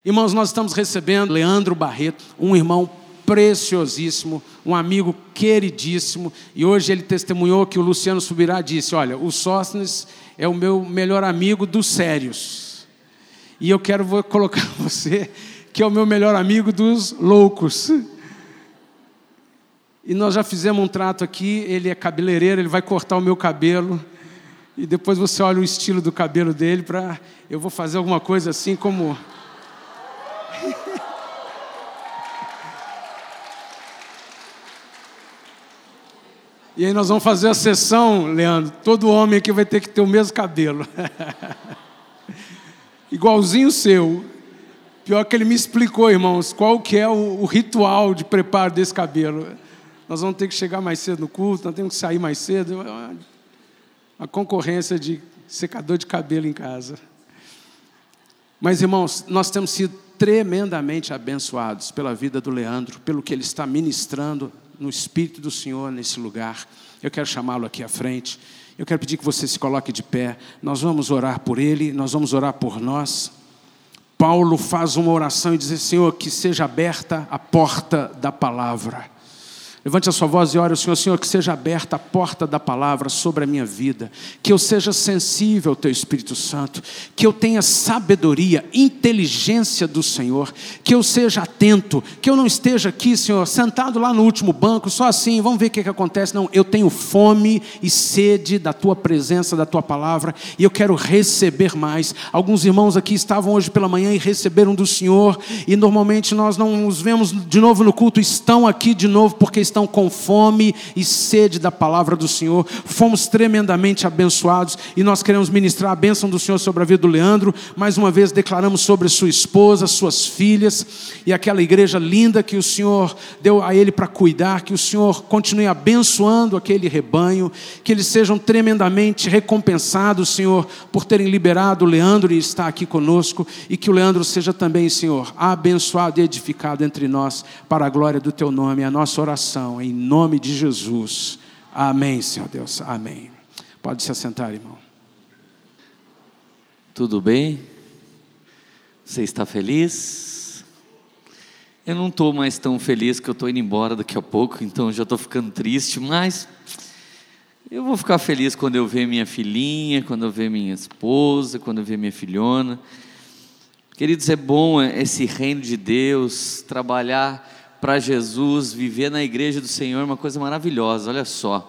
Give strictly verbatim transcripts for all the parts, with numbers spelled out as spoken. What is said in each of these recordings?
Irmãos, nós estamos recebendo Leandro Barreto, um irmão preciosíssimo, um amigo queridíssimo, e hoje ele testemunhou que o Luciano Subirá disse: olha, o Sóstenes é o meu melhor amigo dos sérios, e eu quero vou colocar você, que é o meu melhor amigo dos loucos. E nós já fizemos um trato aqui, ele é cabeleireiro, ele vai cortar o meu cabelo, e depois você olha o estilo do cabelo dele, para eu vou fazer alguma coisa assim como... E aí nós vamos fazer a sessão, Leandro, todo homem aqui vai ter que ter o mesmo cabelo. Igualzinho o seu. Pior que ele me explicou, irmãos, qual que é o, o ritual de preparo desse cabelo. Nós vamos ter que chegar mais cedo no culto, nós temos que sair mais cedo. A concorrência de secador de cabelo em casa. Mas, irmãos, nós temos sido tremendamente abençoados pela vida do Leandro, pelo que ele está ministrando no Espírito do Senhor nesse lugar. Eu quero chamá-lo aqui à frente. Eu quero pedir que você se coloque de pé. Nós vamos orar por ele, nós vamos orar por nós. Paulo faz uma oração e diz: Senhor, que seja aberta a porta da palavra. Levante a sua voz e ore ao Senhor: Senhor, que seja aberta a porta da palavra sobre a minha vida, que eu seja sensível ao Teu Espírito Santo, que eu tenha sabedoria, inteligência do Senhor, que eu seja atento, que eu não esteja aqui, Senhor, sentado lá no último banco, só assim, vamos ver o que, que acontece. Não, eu tenho fome e sede da Tua presença, da Tua palavra, e eu quero receber mais. Alguns irmãos aqui estavam hoje pela manhã e receberam do Senhor, e normalmente nós não os vemos de novo no culto, estão aqui de novo porque estão estão com fome e sede da palavra do Senhor. Fomos tremendamente abençoados e nós queremos ministrar a bênção do Senhor sobre a vida do Leandro. Mais uma vez declaramos sobre sua esposa, suas filhas e aquela igreja linda que o Senhor deu a ele para cuidar. Que o Senhor continue abençoando aquele rebanho, que eles sejam tremendamente recompensados, Senhor, por terem liberado o Leandro e estar aqui conosco, e que o Leandro seja também, Senhor, abençoado e edificado entre nós para a glória do Teu nome. É a nossa oração em nome de Jesus. Amém, Senhor Deus. Amém. Pode se assentar, irmão. Tudo bem? Você está feliz? Eu não estou mais tão feliz, que eu estou indo embora daqui a pouco, então já estou ficando triste, mas eu vou ficar feliz quando eu ver minha filhinha, quando eu ver minha esposa, quando eu ver minha filhona. Queridos, é bom esse reino de Deus, trabalhar para Jesus, viver na igreja do Senhor, uma coisa maravilhosa. Olha só,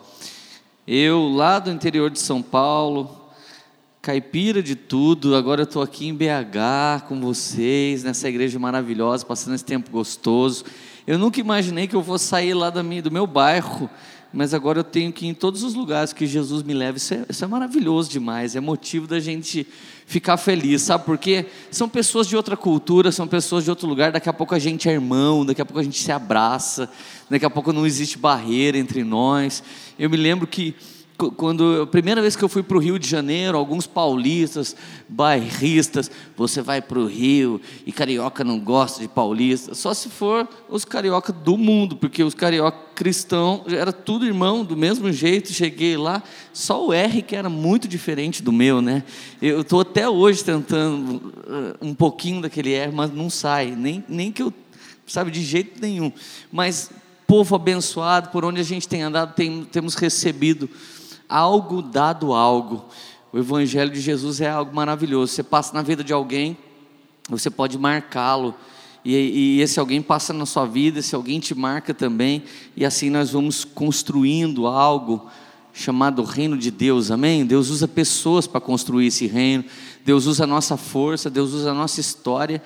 eu lá do interior de São Paulo, caipira de tudo, agora eu estou aqui em B H com vocês, nessa igreja maravilhosa, passando esse tempo gostoso. Eu nunca imaginei que eu fosse sair lá da minha, do meu bairro, mas agora eu tenho que ir em todos os lugares que Jesus me leva. Isso é, isso é maravilhoso demais, é motivo da gente ficar feliz, sabe por quê? São pessoas de outra cultura, são pessoas de outro lugar, daqui a pouco a gente é irmão, daqui a pouco a gente se abraça, daqui a pouco não existe barreira entre nós. Eu me lembro que quando a primeira vez que eu fui para o Rio de Janeiro, alguns paulistas, bairristas: você vai para o Rio e carioca não gosta de paulista. Só se for os carioca do mundo, porque os carioca cristão era tudo irmão, do mesmo jeito. Cheguei lá, só o R que era muito diferente do meu, né? Eu estou até hoje tentando uh, um pouquinho daquele R, mas não sai, nem, nem que eu, sabe, de jeito nenhum. Mas povo abençoado, por onde a gente tem andado, tem, temos recebido algo dado algo. O Evangelho de Jesus é algo maravilhoso. Você passa na vida de alguém, você pode marcá-lo, e, e esse alguém passa na sua vida, esse alguém te marca também, e assim nós vamos construindo algo chamado reino de Deus. Amém? Deus usa pessoas para construir esse reino. Deus usa a nossa força, Deus usa a nossa história,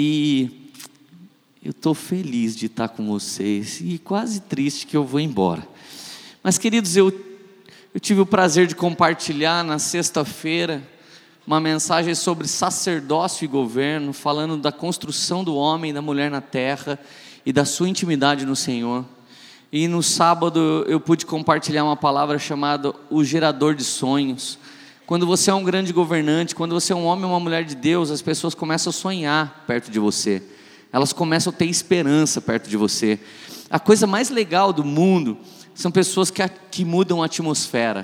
e eu estou feliz de estar com vocês, e quase triste que eu vou embora. Mas, queridos, eu Eu tive o prazer de compartilhar na sexta-feira uma mensagem sobre sacerdócio e governo, falando da construção do homem e da mulher na terra e da sua intimidade no Senhor. E no sábado eu pude compartilhar uma palavra chamada o gerador de sonhos. Quando você é um grande governante, quando você é um homem ou uma mulher de Deus, as pessoas começam a sonhar perto de você, elas começam a ter esperança perto de você. A coisa mais legal do mundo são pessoas que, que mudam a atmosfera.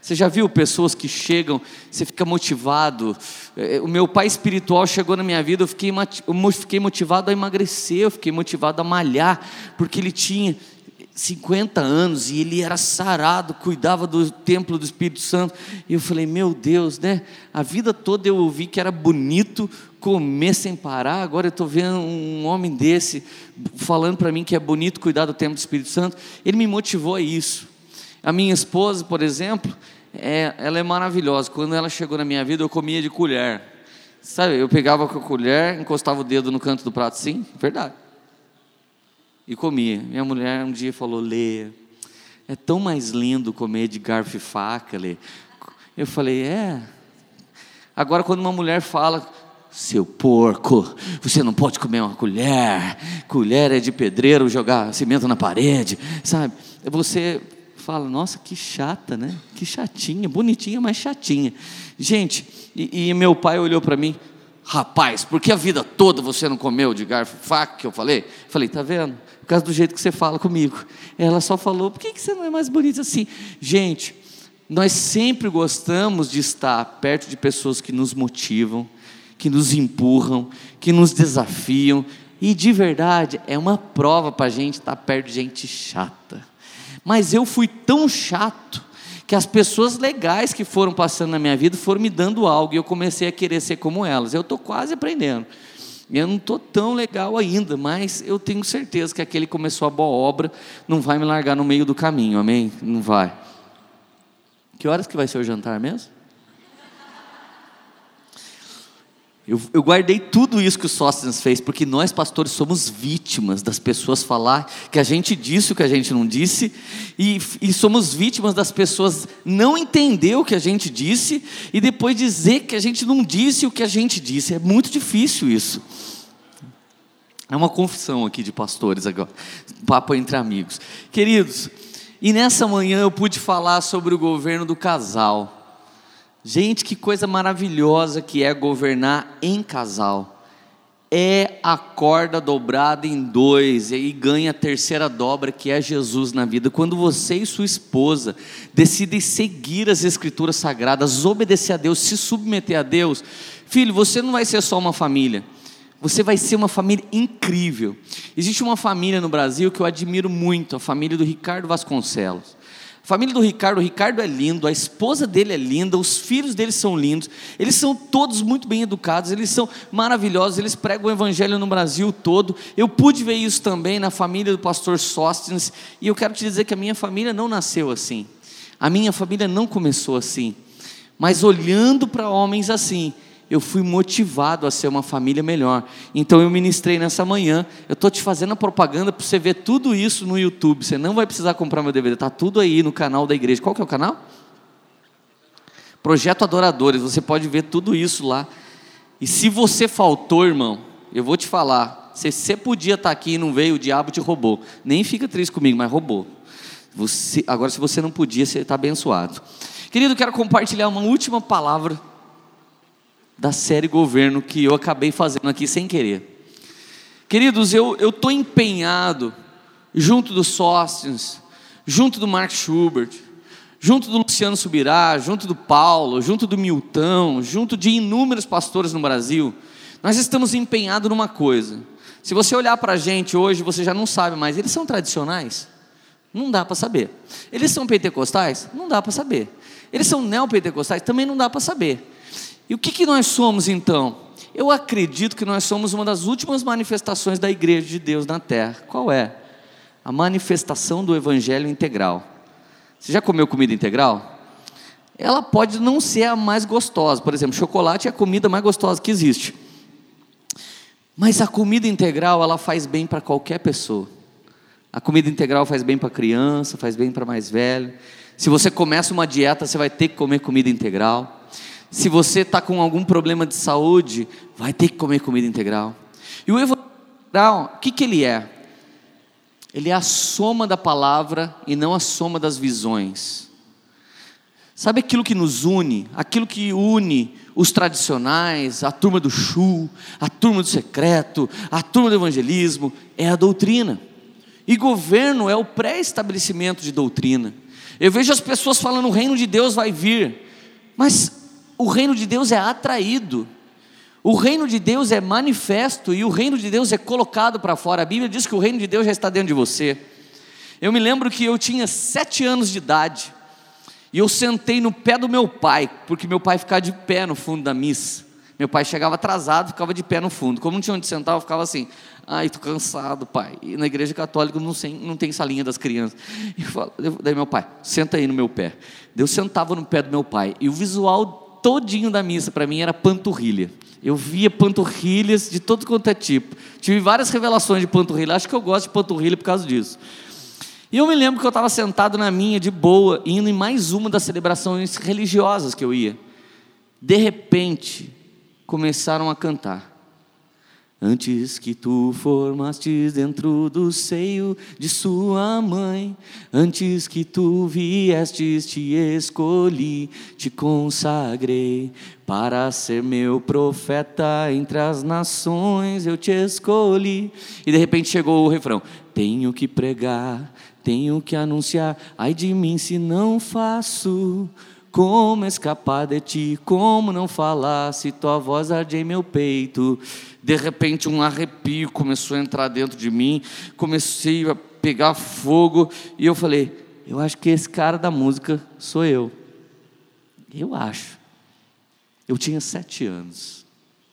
Você já viu pessoas que chegam, você fica motivado? O meu pai espiritual chegou na minha vida, eu fiquei, eu fiquei motivado a emagrecer, eu fiquei motivado a malhar, porque ele tinha cinquenta anos e ele era sarado, cuidava do templo do Espírito Santo. E eu falei, meu Deus, né? A vida toda eu ouvi que era bonito comer sem parar, agora eu estou vendo um homem desse falando para mim que é bonito cuidar do templo do Espírito Santo. Ele me motivou a isso. A minha esposa, por exemplo, é, ela é maravilhosa. Quando ela chegou na minha vida, eu comia de colher. Sabe, eu pegava com a colher, encostava o dedo no canto do prato, sim, verdade, e comia. Minha mulher um dia falou, Lê, é tão mais lindo comer de garfo e faca, Lê. Eu falei, é. Agora quando uma mulher fala, seu porco, você não pode comer uma colher, colher é de pedreiro jogar cimento na parede, sabe? Você fala, nossa, que chata, né? Que chatinha, bonitinha, mas chatinha. Gente, e, e meu pai olhou para mim, rapaz, por que a vida toda você não comeu de garfo e faca, que eu falei? Eu falei, tá vendo? Por causa do jeito que você fala comigo. Ela só falou, por que você não é mais bonita assim? Gente, nós sempre gostamos de estar perto de pessoas que nos motivam, que nos empurram, que nos desafiam, e de verdade, é uma prova para a gente estar perto de gente chata. Mas eu fui tão chato, que as pessoas legais que foram passando na minha vida, foram me dando algo, e eu comecei a querer ser como elas. Eu estou quase aprendendo, eu não estou tão legal ainda, mas eu tenho certeza que aquele que começou a boa obra, não vai me largar no meio do caminho, amém? Não vai. Que horas que vai ser o jantar mesmo? Eu, eu guardei tudo isso que o Sóstenes fez, porque nós pastores somos vítimas das pessoas falar que a gente disse o que a gente não disse, e, e somos vítimas das pessoas não entender o que a gente disse, e depois dizer que a gente não disse o que a gente disse. É muito difícil isso. É uma confissão aqui de pastores agora, papo entre amigos. Queridos, e nessa manhã eu pude falar sobre o governo do casal. Gente, que coisa maravilhosa que é governar em casal. É a corda dobrada em dois, e aí ganha a terceira dobra, que é Jesus na vida. Quando você e sua esposa decidem seguir as escrituras sagradas, obedecer a Deus, se submeter a Deus, filho, você não vai ser só uma família, você vai ser uma família incrível. Existe uma família no Brasil que eu admiro muito, a família do Ricardo Vasconcelos. A família do Ricardo, o Ricardo é lindo, a esposa dele é linda, os filhos dele são lindos, eles são todos muito bem educados, eles são maravilhosos, eles pregam o evangelho no Brasil todo. Eu pude ver isso também na família do pastor Sóstenes, e eu quero te dizer que a minha família não nasceu assim, a minha família não começou assim, mas olhando para homens assim, eu fui motivado a ser uma família melhor. Então eu ministrei nessa manhã. Eu estou te fazendo a propaganda para você ver tudo isso no YouTube. Você não vai precisar comprar meu D V D, está tudo aí no canal da igreja. Qual que é o canal? Projeto Adoradores. Você pode ver tudo isso lá. E se você faltou, irmão, eu vou te falar, se você podia estar aqui e não veio, o diabo te roubou. Nem fica triste comigo, mas roubou. Você, agora se você não podia, você está abençoado. Querido, quero compartilhar uma última palavra da série Governo, que eu acabei fazendo aqui sem querer. Queridos, eu estou empenhado, junto do Sóstenes, junto do Mark Schubert, junto do Luciano Subirá, junto do Paulo, junto do Milton, junto de inúmeros pastores no Brasil, nós estamos empenhados numa coisa. Se você olhar para a gente hoje, você já não sabe mais, eles são tradicionais? Não dá para saber. Eles são pentecostais? Não dá para saber. Eles são neopentecostais? Também não dá para saber. E o que, que nós somos então? Eu acredito que nós somos uma das últimas manifestações da igreja de Deus na terra. Qual é? A manifestação do evangelho integral. Você já comeu comida integral? Ela pode não ser a mais gostosa. Por exemplo, chocolate é a comida mais gostosa que existe. Mas a comida integral, ela faz bem para qualquer pessoa. A comida integral faz bem para criança, faz bem para mais velho. Se você começa uma dieta, você vai ter que comer comida integral. Se você está com algum problema de saúde, vai ter que comer comida integral. E o evangelho integral, o que, que ele é? Ele é a soma da palavra e não a soma das visões. Sabe aquilo que nos une? Aquilo que une os tradicionais, a turma do Chu, a turma do secreto, a turma do evangelismo, é a doutrina. E governo é o pré-estabelecimento de doutrina. Eu vejo as pessoas falando, o reino de Deus vai vir, mas o reino de Deus é atraído, o reino de Deus é manifesto, e o reino de Deus é colocado para fora. A Bíblia diz que o reino de Deus já está dentro de você. Eu me lembro que eu tinha sete anos de idade, e eu sentei no pé do meu pai, porque meu pai ficava de pé no fundo da missa. Meu pai chegava atrasado, ficava de pé no fundo. Como não tinha onde sentar, eu ficava assim, ai, estou cansado, pai. E na igreja católica não tem, não tem salinha das crianças. E eu falo, daí meu pai, senta aí no meu pé. Eu sentava no pé do meu pai, e o visual todinho da missa para mim era panturrilha. Eu via panturrilhas de todo quanto é tipo. Tive várias revelações de panturrilha. Acho que eu gosto de panturrilha por causa disso. E eu me lembro que eu estava sentado na minha, de boa, indo em mais uma das celebrações religiosas que eu ia. De repente, começaram a cantar. Antes que tu formastes dentro do seio de sua mãe, antes que tu viestes te escolhi, te consagrei, para ser meu profeta entre as nações eu te escolhi. E de repente chegou o refrão, tenho que pregar, tenho que anunciar, ai de mim se não faço. Como escapar de ti, como não falar, se tua voz arde em meu peito. De repente um arrepio começou a entrar dentro de mim, comecei a pegar fogo, e eu falei, eu acho que esse cara da música sou eu. Eu acho. Eu tinha sete anos.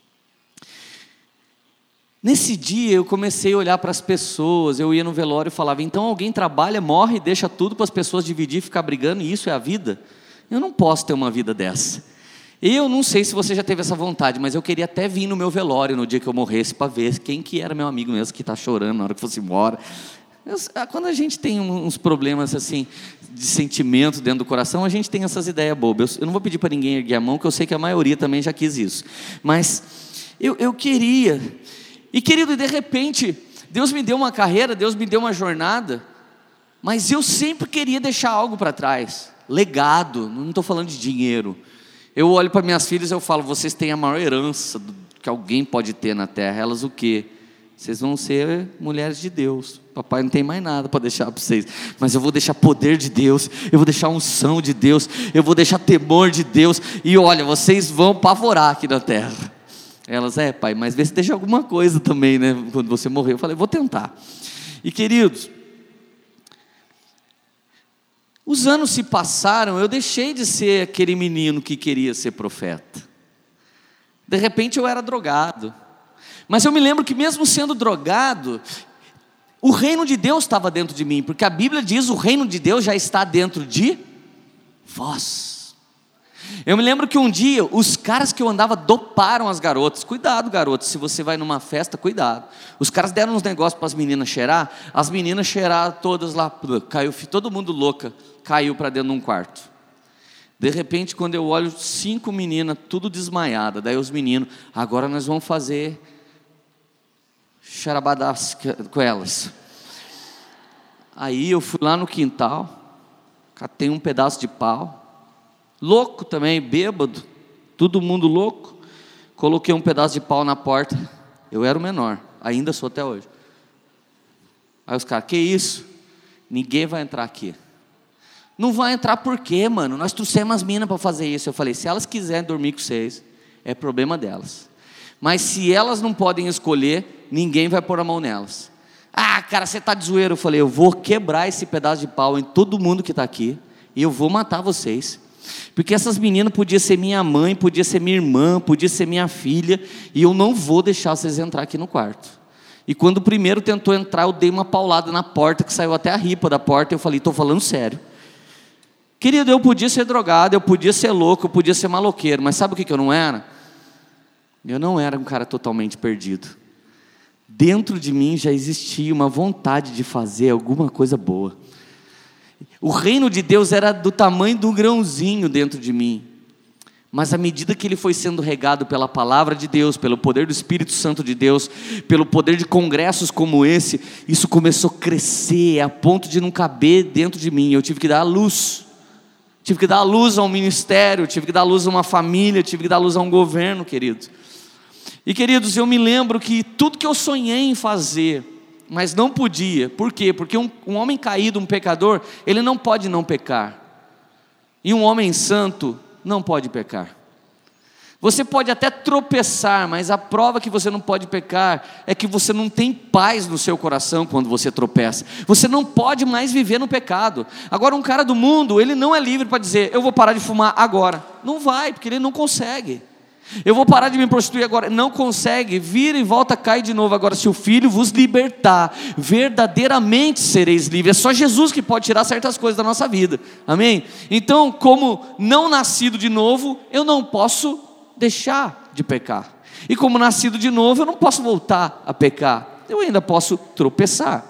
Nesse dia eu comecei a olhar para as pessoas, eu ia no velório e falava, então alguém trabalha, morre e deixa tudo para as pessoas dividir e ficar brigando, e isso é a vida? Eu não posso ter uma vida dessa. Eu não sei se você já teve essa vontade, mas eu queria até vir no meu velório no dia que eu morresse, para ver quem que era meu amigo mesmo que está chorando na hora que fosse embora. Eu, quando a gente tem uns problemas assim, de sentimento dentro do coração, a gente tem essas ideias bobas. Eu, eu não vou pedir para ninguém erguer a mão, que eu sei que a maioria também já quis isso. Mas eu, eu queria. E querido, de repente, Deus me deu uma carreira, Deus me deu uma jornada, mas eu sempre queria deixar algo para trás. Legado, não estou falando de dinheiro. Eu olho para minhas filhas e eu falo, vocês têm a maior herança que alguém pode ter na terra. Elas o quê? Vocês vão ser mulheres de Deus. Papai não tem mais nada para deixar para vocês, mas eu vou deixar poder de Deus, eu vou deixar unção de Deus, eu vou deixar temor de Deus, e olha, vocês vão pavorar aqui na terra. Elas, é pai, mas vê se deixa alguma coisa também, né? Quando você morrer. Eu falei, vou tentar. E queridos, os anos se passaram, eu deixei de ser aquele menino que queria ser profeta. De repente eu era drogado. Mas eu me lembro que mesmo sendo drogado, o reino de Deus estava dentro de mim. Porque a Bíblia diz, o reino de Deus já está dentro de vós. Eu me lembro que um dia, os caras que eu andava doparam as garotas. Cuidado, garotas, se você vai numa festa, cuidado. Os caras deram uns negócios para as meninas cheirar. As meninas cheiraram todas lá, caiu, todo mundo louca, caiu para dentro de um quarto. De repente, quando eu olho, cinco meninas, tudo desmaiada. Daí os meninos, agora nós vamos fazer charabadás com elas. Aí eu fui lá no quintal, catei um pedaço de pau, louco também, bêbado, todo mundo louco, coloquei um pedaço de pau na porta. Eu era o menor, ainda sou até hoje. Aí os caras, que isso? Ninguém vai entrar aqui. Não vai entrar por quê, mano? Nós trouxemos as minas para fazer isso. Eu falei, se elas quiserem dormir com vocês, é problema delas. Mas se elas não podem escolher, ninguém vai pôr a mão nelas. Ah, cara, você está de zoeiro. Eu falei, eu vou quebrar esse pedaço de pau em todo mundo que está aqui, e eu vou matar vocês. Porque essas meninas podiam ser minha mãe, podia ser minha irmã, podia ser minha filha, e eu não vou deixar vocês entrar aqui no quarto. E quando o primeiro tentou entrar, eu dei uma paulada na porta, que saiu até a ripa da porta. Eu falei, estou falando sério. Querido, eu podia ser drogado, eu podia ser louco, eu podia ser maloqueiro, mas sabe o que que eu não era? Eu não era um cara totalmente perdido. Dentro de mim já existia uma vontade de fazer alguma coisa boa. O reino de Deus era do tamanho de um grãozinho dentro de mim. Mas à medida que ele foi sendo regado pela palavra de Deus, pelo poder do Espírito Santo de Deus, pelo poder de congressos como esse, isso começou a crescer a ponto de não caber dentro de mim. Eu tive que dar a luz. Tive que dar a luz a um ministério, tive que dar a luz a uma família, tive que dar a luz a um governo, querido. E queridos, eu me lembro que tudo que eu sonhei em fazer, mas não podia. Por quê? Porque um, um homem caído, um pecador, ele não pode não pecar. E um homem santo não pode pecar. Você pode até tropeçar, mas a prova que você não pode pecar é que você não tem paz no seu coração quando você tropeça. Você não pode mais viver no pecado. Agora, um cara do mundo, ele não é livre para dizer: eu vou parar de fumar agora. Não vai, porque ele não consegue. Eu vou parar de me prostituir agora. Não consegue. Vira e volta, cai de novo. Agora, se o Filho vos libertar, verdadeiramente sereis livres. É só Jesus que pode tirar certas coisas da nossa vida. Amém? Então, como não nascido de novo, eu não posso deixar de pecar. E como nascido de novo, eu não posso voltar a pecar. Eu ainda posso tropeçar.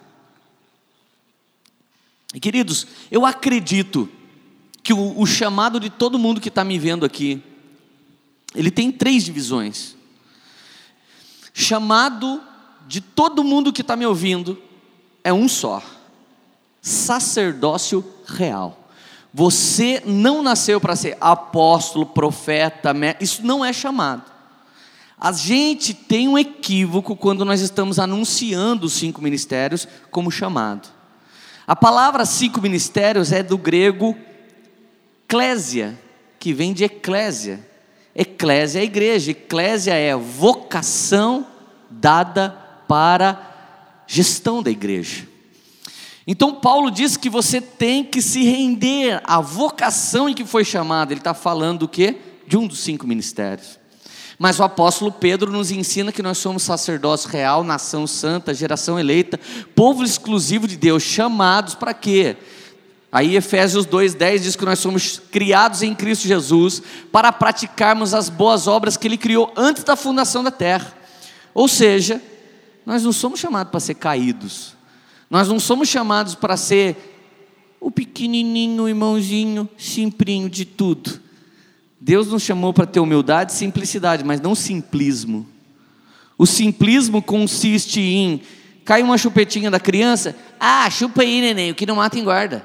E queridos, eu acredito que o, o chamado de todo mundo que está me vendo aqui, ele tem três divisões. Chamado de todo mundo que está me ouvindo é um só: sacerdócio real. Você não nasceu para ser apóstolo, profeta, isso não é chamado. A gente tem um equívoco quando nós estamos anunciando os cinco ministérios como chamado. A palavra cinco ministérios é do grego eclésia, que vem de eclésia. Eclésia é a igreja, eclésia é vocação dada para gestão da igreja. Então Paulo diz que você tem que se render à vocação em que foi chamado. Ele está falando do quê? De um dos cinco ministérios. Mas o apóstolo Pedro nos ensina que nós somos sacerdócio real, nação santa, geração eleita, povo exclusivo de Deus, chamados para quê? Aí Efésios dois, dez diz que nós somos criados em Cristo Jesus para praticarmos as boas obras que Ele criou antes da fundação da terra. Ou seja, nós não somos chamados para ser caídos. Nós não somos chamados para ser o pequenininho irmãozinho, simplinho de tudo. Deus nos chamou para ter humildade e simplicidade, mas não simplismo. O simplismo consiste em: cai uma chupetinha da criança, ah, chupa aí, neném, o que não mata engorda.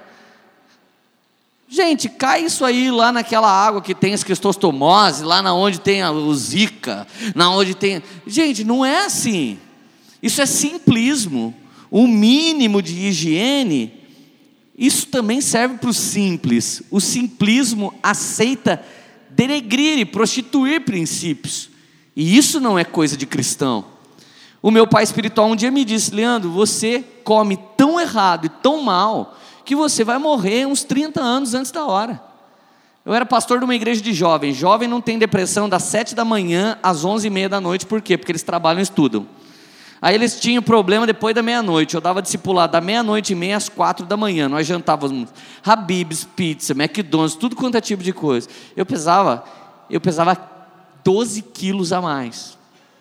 Gente, cai isso aí lá naquela água que tem esquistostomose, lá na onde tem o zika, na onde tem... Gente, não é assim. Isso é simplismo. O mínimo de higiene, isso também serve para o simples. O simplismo aceita denegrir e prostituir princípios, e isso não é coisa de cristão. O meu pai espiritual um dia me disse: Leandro, você come tão errado e tão mal, que você vai morrer uns trinta anos antes da hora. Eu era pastor de uma igreja de jovens. Jovem não tem depressão das sete da manhã às onze e meia da noite. Por quê? Porque eles trabalham e estudam. Aí eles tinham problema depois da meia-noite. Eu dava discipulado da meia-noite e meia às quatro da manhã. Nós jantávamos Habib's, pizza, McDonald's, tudo quanto é tipo de coisa. Eu pesava, eu pesava doze quilos a mais.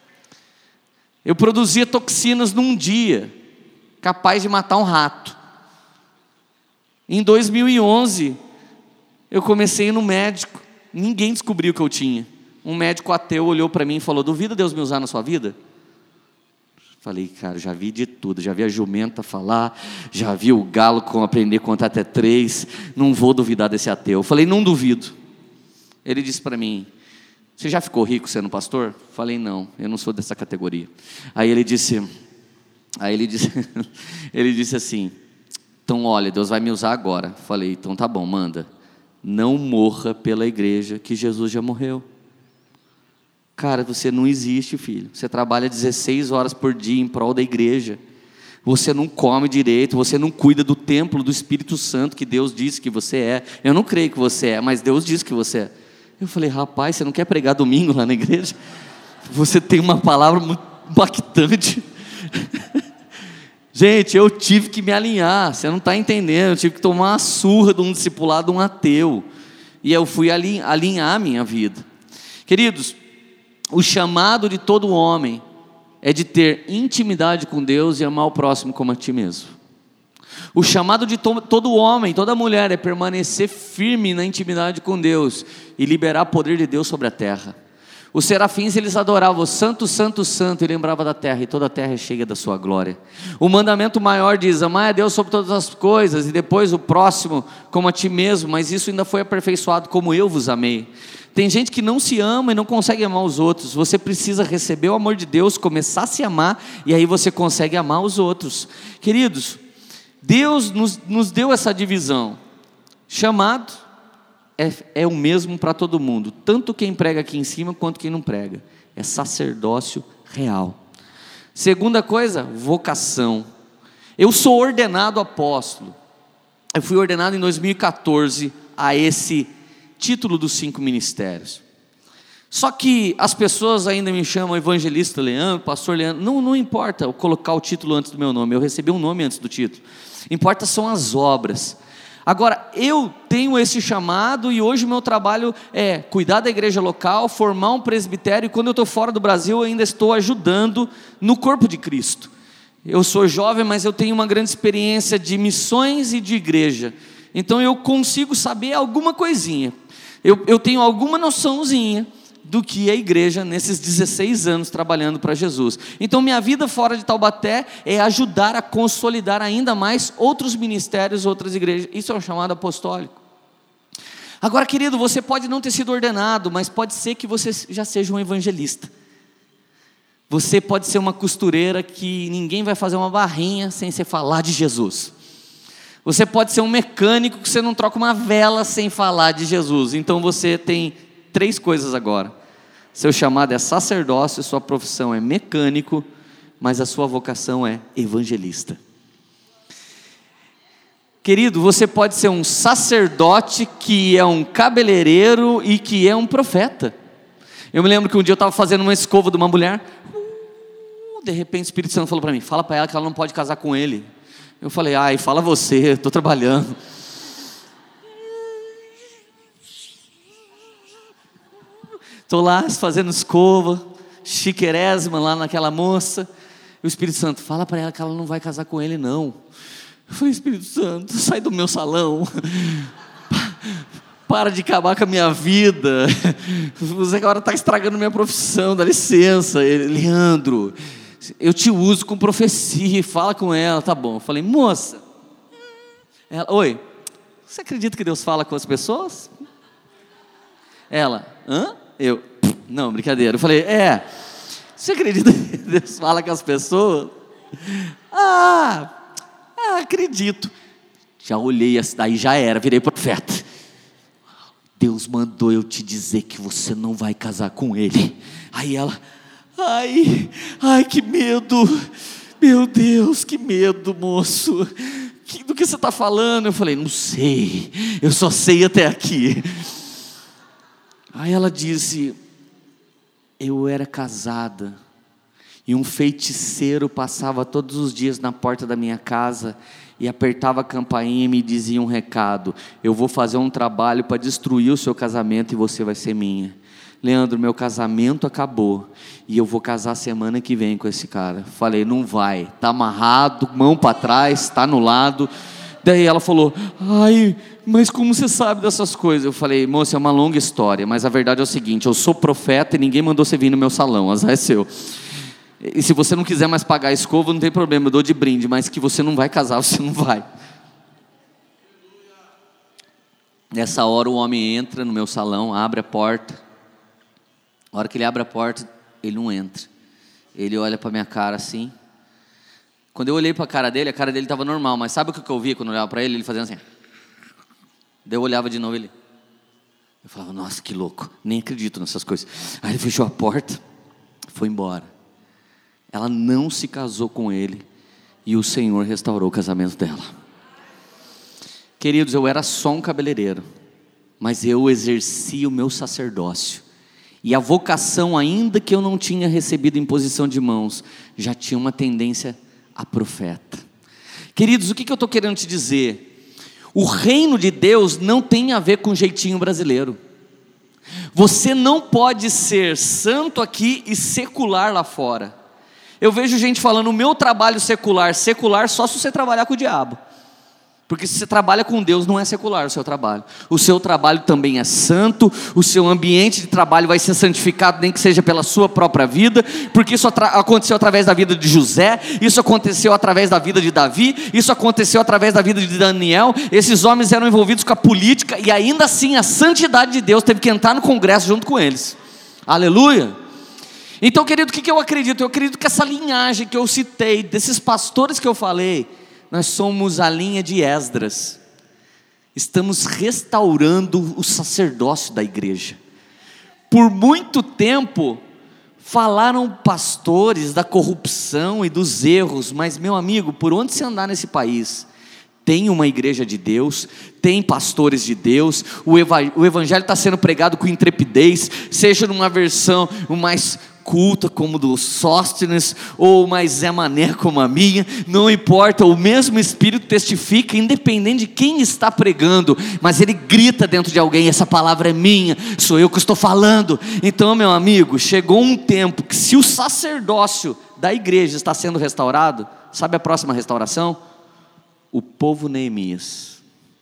Eu produzia toxinas num dia, capaz de matar um rato. Em dois mil e onze, eu comecei a ir no médico. Ninguém descobriu o que eu tinha. Um médico ateu olhou para mim e falou: duvida Deus me usar na sua vida? Falei: cara, já vi de tudo, já vi a jumenta falar, já vi o galo com aprender a contar até três, não vou duvidar desse ateu. Falei: não duvido. Ele disse para mim: você já ficou rico sendo pastor? Falei: não, eu não sou dessa categoria. Aí ele disse, aí ele disse, ele disse assim: então olha, Deus vai me usar agora. Falei: então tá bom, manda. Não morra pela igreja, que Jesus já morreu. Cara, você não existe, filho. Você trabalha dezesseis horas por dia em prol da igreja. Você não come direito, você não cuida do templo do Espírito Santo que Deus disse que você é. Eu não creio que você é, mas Deus disse que você é. Eu falei: rapaz, você não quer pregar domingo lá na igreja? Você tem uma palavra muito impactante. Gente, eu tive que me alinhar, você não está entendendo. Eu tive que tomar uma surra de um discipulado de um ateu. E eu fui alinhar a minha vida. Queridos, o chamado de todo homem é de ter intimidade com Deus e amar o próximo como a ti mesmo. O chamado de to- todo homem, toda mulher, é permanecer firme na intimidade com Deus e liberar o poder de Deus sobre a terra. Os serafins, eles adoravam: santo, santo, santo, e lembrava da terra, e toda a terra é cheia da sua glória. O mandamento maior diz: amai a Deus sobre todas as coisas, e depois o próximo como a ti mesmo, mas isso ainda foi aperfeiçoado: como eu vos amei. Tem gente que não se ama e não consegue amar os outros. Você precisa receber o amor de Deus, começar a se amar, e aí você consegue amar os outros. Queridos, Deus nos, nos deu essa divisão. Chamado é, é o mesmo para todo mundo, tanto quem prega aqui em cima quanto quem não prega. É sacerdócio real. Segunda coisa, vocação. Eu sou ordenado apóstolo. Eu fui ordenado em dois mil e quatorze a esse título dos cinco ministérios. Só que as pessoas ainda me chamam evangelista Leandro, pastor Leandro. Não, não importa eu colocar o título antes do meu nome, eu recebi um nome antes do título. Importa são as obras. Agora, eu tenho esse chamado, e hoje o meu trabalho é cuidar da igreja local, formar um presbitério, e quando eu estou fora do Brasil eu ainda estou ajudando no corpo de Cristo. Eu sou jovem, mas eu tenho uma grande experiência de missões e de igreja, então eu consigo saber alguma coisinha, eu, eu tenho alguma noçãozinha do que é a igreja nesses dezesseis anos trabalhando para Jesus. Então minha vida fora de Taubaté é ajudar a consolidar ainda mais outros ministérios, outras igrejas. Isso é um chamado apostólico. Agora, querido, você pode não ter sido ordenado, mas pode ser que você já seja um evangelista. Você pode ser uma costureira que ninguém vai fazer uma barrinha sem você falar de Jesus. Você pode ser um mecânico que você não troca uma vela sem falar de Jesus. Então você tem três coisas agora: seu chamado é sacerdócio, sua profissão é mecânico, mas a sua vocação é evangelista. Querido, você pode ser um sacerdote que é um cabeleireiro e que é um profeta. Eu me lembro que um dia eu estava fazendo uma escova de uma mulher, uh, de repente o Espírito Santo falou para mim: fala para ela que ela não pode casar com ele. Eu falei: ai, fala você, estou trabalhando. Estou lá fazendo escova, chiquerésima lá naquela moça, e o Espírito Santo: fala para ela que ela não vai casar com ele não. Eu falei: Espírito Santo, sai do meu salão, para de acabar com a minha vida, você agora está estragando minha profissão, dá licença. Ele: Leandro, eu te uso com profecia, fala com ela. Tá bom. Eu falei: moça, ela: oi, você acredita que Deus fala com as pessoas? Ela: hã? Eu: não, brincadeira. Eu falei: é, você acredita que Deus fala com as pessoas? Ah, ah, acredito. Já olhei, daí já era, virei profeta. Deus mandou eu te dizer que você não vai casar com ele. Aí ela: ai, ai, que medo, meu Deus, que medo, moço, que, do que você está falando? Eu falei: não sei, eu só sei até aqui. Aí ela disse: eu era casada, e um feiticeiro passava todos os dias na porta da minha casa, e apertava a campainha e me dizia um recado: eu vou fazer um trabalho para destruir o seu casamento e você vai ser minha. Leandro, meu casamento acabou, e eu vou casar semana que vem com esse cara. Falei: não vai, está amarrado, mão para trás, está anulado. Daí ela falou: ai, mas como você sabe dessas coisas? Eu falei: moça, é uma longa história, mas a verdade é o seguinte: eu sou profeta e ninguém mandou você vir no meu salão, azar é seu. E se você não quiser mais pagar a escova, não tem problema, eu dou de brinde, mas que você não vai casar, você não vai. Nessa hora o homem entra no meu salão, abre a porta. A hora que ele abre a porta, ele não entra. Ele olha para minha cara assim. Quando eu olhei para a cara dele, a cara dele estava normal, mas sabe o que eu via quando eu olhava para ele? Ele fazendo assim. Daí eu olhava de novo, ele... eu falava: nossa, que louco, nem acredito nessas coisas. Aí ele fechou a porta, foi embora. Ela não se casou com ele, e o Senhor restaurou o casamento dela. Queridos, eu era só um cabeleireiro, mas eu exercia o meu sacerdócio, e a vocação, ainda que eu não tinha recebido imposição de mãos, já tinha uma tendência a profeta. Queridos, o que, que eu estou querendo te dizer? O reino de Deus não tem a ver com jeitinho brasileiro. Você não pode ser santo aqui e secular lá fora. Eu vejo gente falando: o meu trabalho secular, secular só se você trabalhar com o diabo. Porque se você trabalha com Deus, não é secular o seu trabalho. O seu trabalho também é santo, o seu ambiente de trabalho vai ser santificado, nem que seja pela sua própria vida, porque isso aconteceu através da vida de José, isso aconteceu através da vida de Davi, isso aconteceu através da vida de Daniel. Esses homens eram envolvidos com a política, e ainda assim a santidade de Deus teve que entrar no congresso junto com eles. Aleluia! Então, querido, o que eu acredito? Eu acredito que essa linhagem que eu citei, desses pastores que eu falei, nós somos a linha de Esdras. Estamos restaurando o sacerdócio da igreja. Por muito tempo falaram pastores da corrupção e dos erros, mas meu amigo, por onde você andar nesse país, tem uma igreja de Deus, tem pastores de Deus, o evangelho está sendo pregado com intrepidez, seja numa versão mais culta como do Sóstenes, ou mais Zé Mané como a minha, não importa, o mesmo Espírito testifica, independente de quem está pregando, mas ele grita dentro de alguém: essa palavra é minha, sou eu que estou falando. Então, meu amigo, chegou um tempo que, se o sacerdócio da igreja está sendo restaurado, sabe a próxima restauração? O povo Neemias,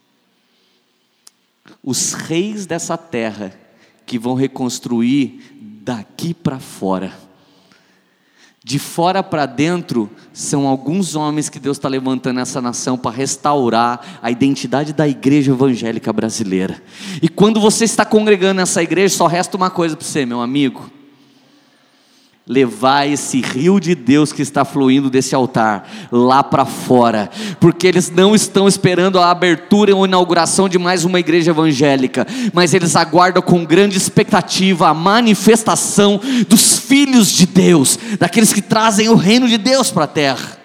os reis dessa terra que vão reconstruir daqui para fora. De fora para dentro, são alguns homens que Deus está levantando nessa nação para restaurar a identidade da igreja evangélica brasileira. E quando você está congregando nessa igreja, só resta uma coisa para você, meu amigo: levar esse rio de Deus que está fluindo desse altar lá para fora, porque eles não estão esperando a abertura ou inauguração de mais uma igreja evangélica, mas eles aguardam com grande expectativa a manifestação dos filhos de Deus, daqueles que trazem o reino de Deus para a terra.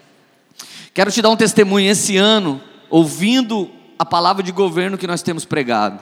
Quero te dar um testemunho. Esse ano, ouvindo a palavra de governo que nós temos pregado,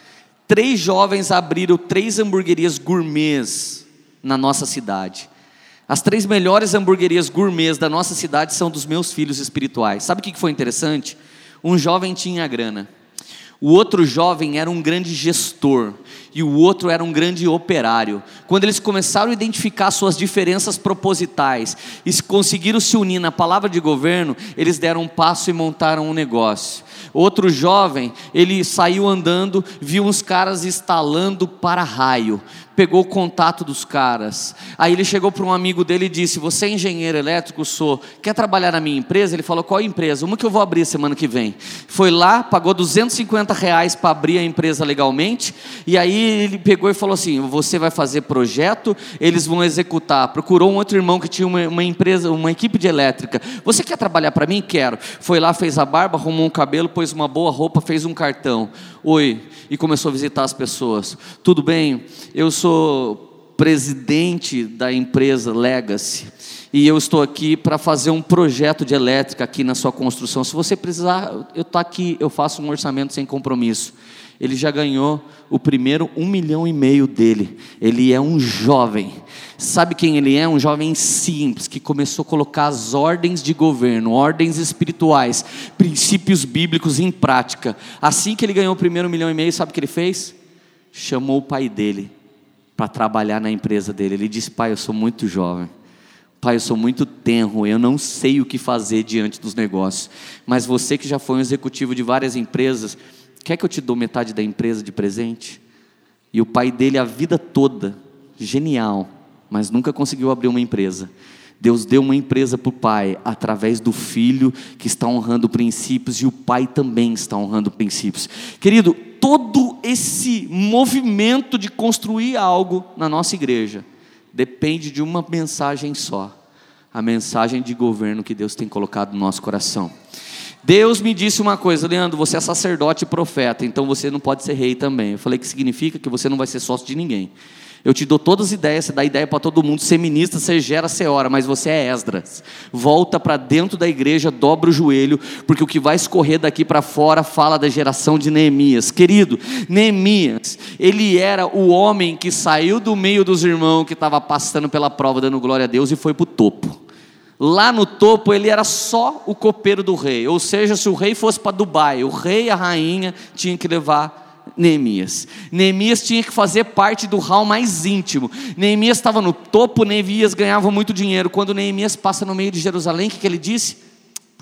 três jovens abriram três hamburguerias gourmets na nossa cidade. As três melhores hamburguerias gourmets da nossa cidade são dos meus filhos espirituais. Sabe o que foi interessante? Um jovem tinha grana, o outro jovem era um grande gestor, e o outro era um grande operário. Quando eles começaram a identificar suas diferenças propositais e conseguiram se unir na palavra de governo, eles deram um passo e montaram um negócio. Outro jovem, ele saiu andando, viu uns caras instalando para-raio, pegou o contato dos caras, aí ele chegou para um amigo dele e disse: você é engenheiro elétrico? Sou. Quer trabalhar na minha empresa? Ele falou: qual empresa? Uma que eu vou abrir semana que vem. Foi lá, pagou duzentos e cinquenta reais para abrir a empresa legalmente, e aí ele pegou e falou assim: você vai fazer projeto, eles vão executar. Procurou um outro irmão que tinha uma, uma empresa, uma equipe de elétrica. Você quer trabalhar para mim? Quero. Foi lá, fez a barba, arrumou um cabelo, pôs uma boa roupa, fez um cartão. Oi, e começou a visitar as pessoas. Tudo bem? Eu sou presidente da empresa Legacy, e eu estou aqui para fazer um projeto de elétrica aqui na sua construção. Se você precisar, eu estou aqui, eu faço um orçamento sem compromisso. Ele já ganhou o primeiro um milhão e meio dele. Ele é um jovem. Sabe quem ele é? Um jovem simples, que começou a colocar as ordens de governo, ordens espirituais, princípios bíblicos em prática. Assim que ele ganhou o primeiro um milhão e meio, sabe o que ele fez? Chamou o pai dele para trabalhar na empresa dele. Ele disse: pai, eu sou muito jovem, pai, eu sou muito tenro, eu não sei o que fazer diante dos negócios, mas você que já foi um executivo de várias empresas, quer que eu te dou metade da empresa de presente? E o pai dele, a vida toda, genial, mas nunca conseguiu abrir uma empresa. Deus deu uma empresa para o pai, através do filho que está honrando princípios, e o pai também está honrando princípios. Querido, todo esse movimento de construir algo na nossa igreja depende de uma mensagem só: a mensagem de governo que Deus tem colocado no nosso coração. Deus me disse uma coisa: Leandro, você é sacerdote e profeta, então você não pode ser rei também. Eu falei: que significa que você não vai ser sócio de ninguém. Eu te dou todas as ideias, você dá ideia para todo mundo, ser ministra, você gera, você ora, mas você é Esdras. Volta para dentro da igreja, dobra o joelho, porque o que vai escorrer daqui para fora fala da geração de Neemias. Querido, Neemias, ele era o homem que saiu do meio dos irmãos, que estava passando pela prova, dando glória a Deus, e foi para o topo. Lá no topo ele era só o copeiro do rei, ou seja, se o rei fosse para Dubai, o rei e a rainha tinham que levar Neemias. Neemias tinha que fazer parte do hall mais íntimo. Neemias estava no topo, Neemias ganhava muito dinheiro. Quando Neemias passa no meio de Jerusalém, o que, que ele disse?